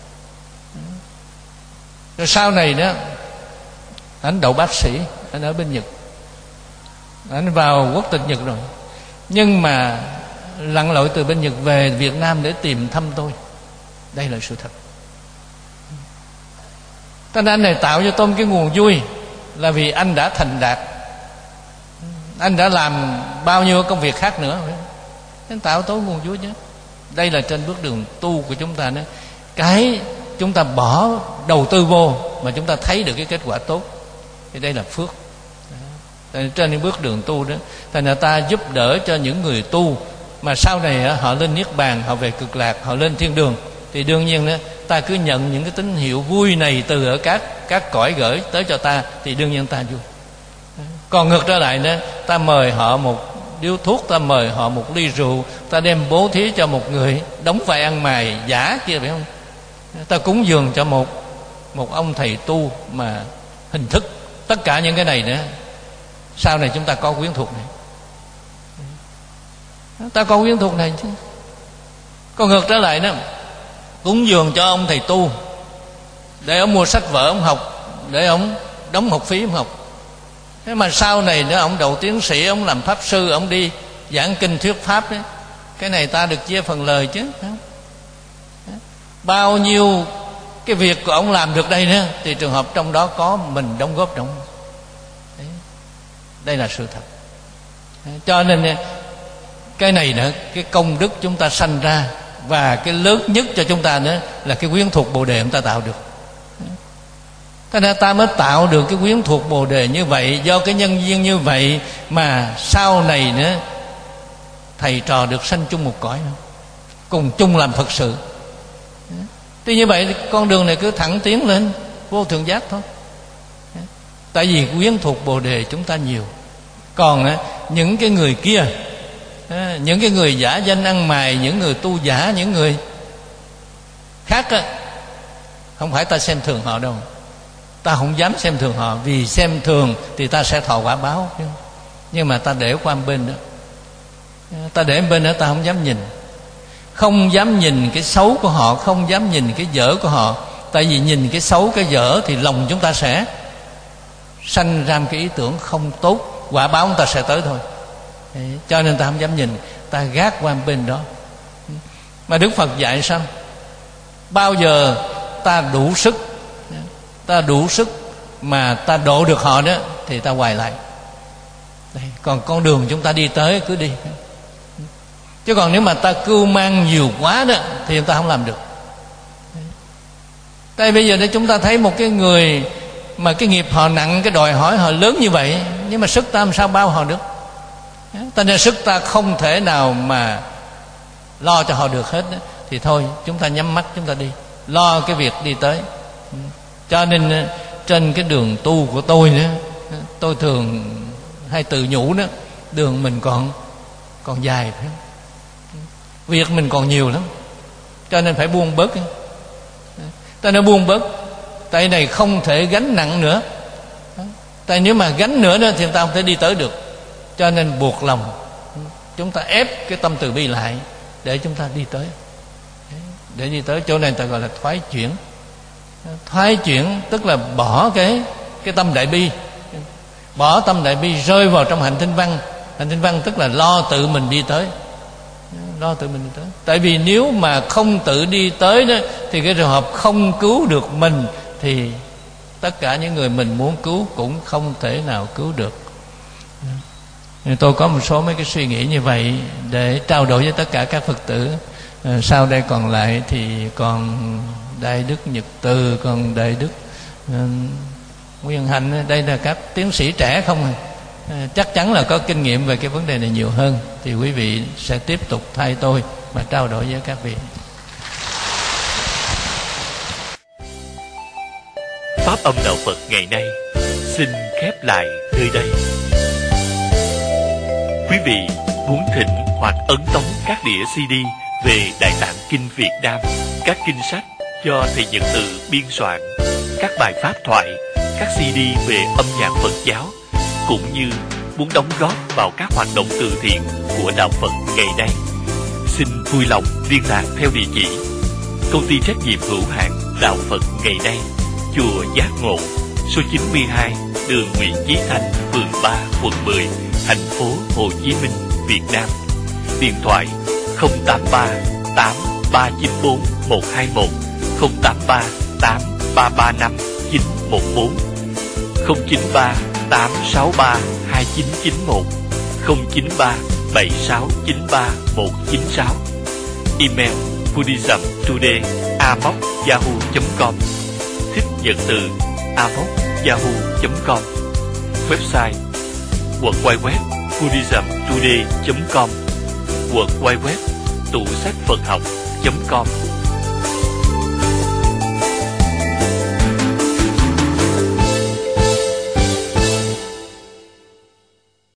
Rồi sau này đó, anh đậu bác sĩ, anh ở bên Nhật, anh vào quốc tịch Nhật rồi. Nhưng mà lặn lội từ bên Nhật về Việt Nam để tìm thăm tôi. Đây là sự thật. Cho nên anh này tạo cho tôi cái nguồn vui, là vì anh đã thành đạt, anh đã làm bao nhiêu công việc khác nữa, anh tạo tôi nguồn vui chứ. Đây là trên bước đường tu của chúng ta đó. Cái chúng ta bỏ đầu tư vô mà chúng ta thấy được cái kết quả tốt, thì đây là phước. Trên bước đường tu đó, thành ra ta giúp đỡ cho những người tu mà sau này họ lên niết bàn, họ về cực lạc, họ lên thiên đường, thì đương nhiên đó, ta cứ nhận những cái tín hiệu vui này từ ở các các cõi gửi tới cho ta, thì đương nhiên ta vui. Còn ngược trở lại đó, ta mời họ một điếu thuốc, ta mời họ một ly rượu, ta đem bố thí cho một người đóng vai ăn mày giả kia, phải không? Ta cúng dường cho một một ông thầy tu mà hình thức. Tất cả những cái này nữa, sau này chúng ta có quyến thuộc này, ta có quyến thuộc này chứ. Còn ngược trở lại đó, cúng dường cho ông thầy tu để ông mua sách vở ông học, để ông đóng học phí ông học. Thế mà sau này nữa ông đậu tiến sĩ, ông làm pháp sư, ông đi giảng kinh thuyết pháp đấy, cái này ta được chia phần lời chứ, không? Bao nhiêu cái việc của ông làm được đây nữa, thì trường hợp trong đó có mình đóng góp trong. Đấy. Đây là sự thật. Cho nên cái này nữa, cái công đức chúng ta sanh ra, và cái lớn nhất cho chúng ta nữa là cái quyến thuộc Bồ Đề chúng ta tạo được. Thế nên ta mới tạo được cái quyến thuộc Bồ Đề như vậy. Do cái nhân duyên như vậy mà sau này nữa thầy trò được sanh chung một cõi nữa, cùng chung làm Phật sự. Thì như vậy con đường này cứ thẳng tiến lên vô thượng giác thôi. Tại vì quyến thuộc Bồ Đề chúng ta nhiều. Còn những cái người kia, những cái người giả danh ăn mày, những người tu giả, những người khác á, không phải ta xem thường họ đâu. Ta không dám xem thường họ, vì xem thường thì ta sẽ thọ quả báo. Nhưng mà ta để qua bên đó, ta để bên đó, ta không dám nhìn. Không dám nhìn cái xấu của họ, không dám nhìn cái dở của họ. Tại vì nhìn cái xấu, cái dở thì lòng chúng ta sẽ sanh ra cái ý tưởng không tốt, quả báo chúng ta sẽ tới thôi. Đấy, cho nên ta không dám nhìn, ta gác qua bên đó. Mà Đức Phật dạy sao? Bao giờ ta đủ sức, ta đủ sức mà ta độ được họ đó, thì ta hoài lại. Đây, còn con đường chúng ta đi tới cứ đi. Chứ còn nếu mà ta cưu mang nhiều quá đó, thì ta không làm được. Tại bây giờ để chúng ta thấy một cái người mà cái nghiệp họ nặng, cái đòi hỏi họ lớn như vậy, nhưng mà sức ta làm sao bao họ được? Ta nên sức ta không thể nào mà lo cho họ được hết đó. Thì thôi chúng ta nhắm mắt chúng ta đi, lo cái việc đi tới. Cho nên trên cái đường tu của tôi nữa, tôi thường hay tự nhủ đó, đường mình còn còn dài, phải không? Việc mình còn nhiều lắm, cho nên phải buông bớt. Ta nên buông bớt. Tại này không thể gánh nặng nữa. Tại nếu mà gánh nữa đó thì ta không thể đi tới được. Cho nên buộc lòng chúng ta ép cái tâm từ bi lại để chúng ta đi tới. Để đi tới chỗ này ta gọi là thoái chuyển. Thoái chuyển tức là bỏ cái cái tâm đại bi, bỏ tâm đại bi rơi vào trong hành tinh văn. Hành tinh văn tức là lo tự mình đi tới, lo tự mình đi tới. Tại vì nếu mà không tự đi tới đó, thì cái trường hợp không cứu được mình, thì tất cả những người mình muốn cứu cũng không thể nào cứu được. Tôi có một số mấy cái suy nghĩ như vậy để trao đổi với tất cả các Phật tử. Sau đây còn lại thì còn Đại Đức Nhật Từ, còn Đại Đức uh, Nguyên Hạnh. Đây là các tiến sĩ trẻ không à. uh, Chắc chắn là có kinh nghiệm về cái vấn đề này nhiều hơn. Thì quý vị sẽ tiếp tục thay tôi và trao đổi với các vị. Pháp âm Đạo Phật ngày nay xin khép lại nơi đây. Quý vị muốn thỉnh hoặc ấn tống các đĩa xê đê về Đại Tạng Kinh Việt Nam, các kinh sách do thầy Nhật Từ biên soạn, các bài pháp thoại, các xê đê về âm nhạc Phật giáo, cũng như muốn đóng góp vào các hoạt động từ thiện của Đạo Phật ngày nay, xin vui lòng liên lạc theo địa chỉ Công ty trách nhiệm hữu hạn Đạo Phật ngày nay, chùa Giác Ngộ, số chín mươi hai đường Nguyễn Chí Thanh, phường ba, quận mười, thành phố Hồ Chí Minh, Việt Nam. điện thoại không tám ba tám ba chín bốn một hai một, không tám ba tám ba ba năm chín một bốn, không chín ba tám sáu ba hai chín chín một, không chín ba bảy sáu chín ba một chín sáu. Email buddhismtoday a m o c yahoo chấm com. Thích nhận từ a m o c yahoo chấm com. Website w w w chấm buddhismtoday chấm com, w w w tủ sách phật học chấm com.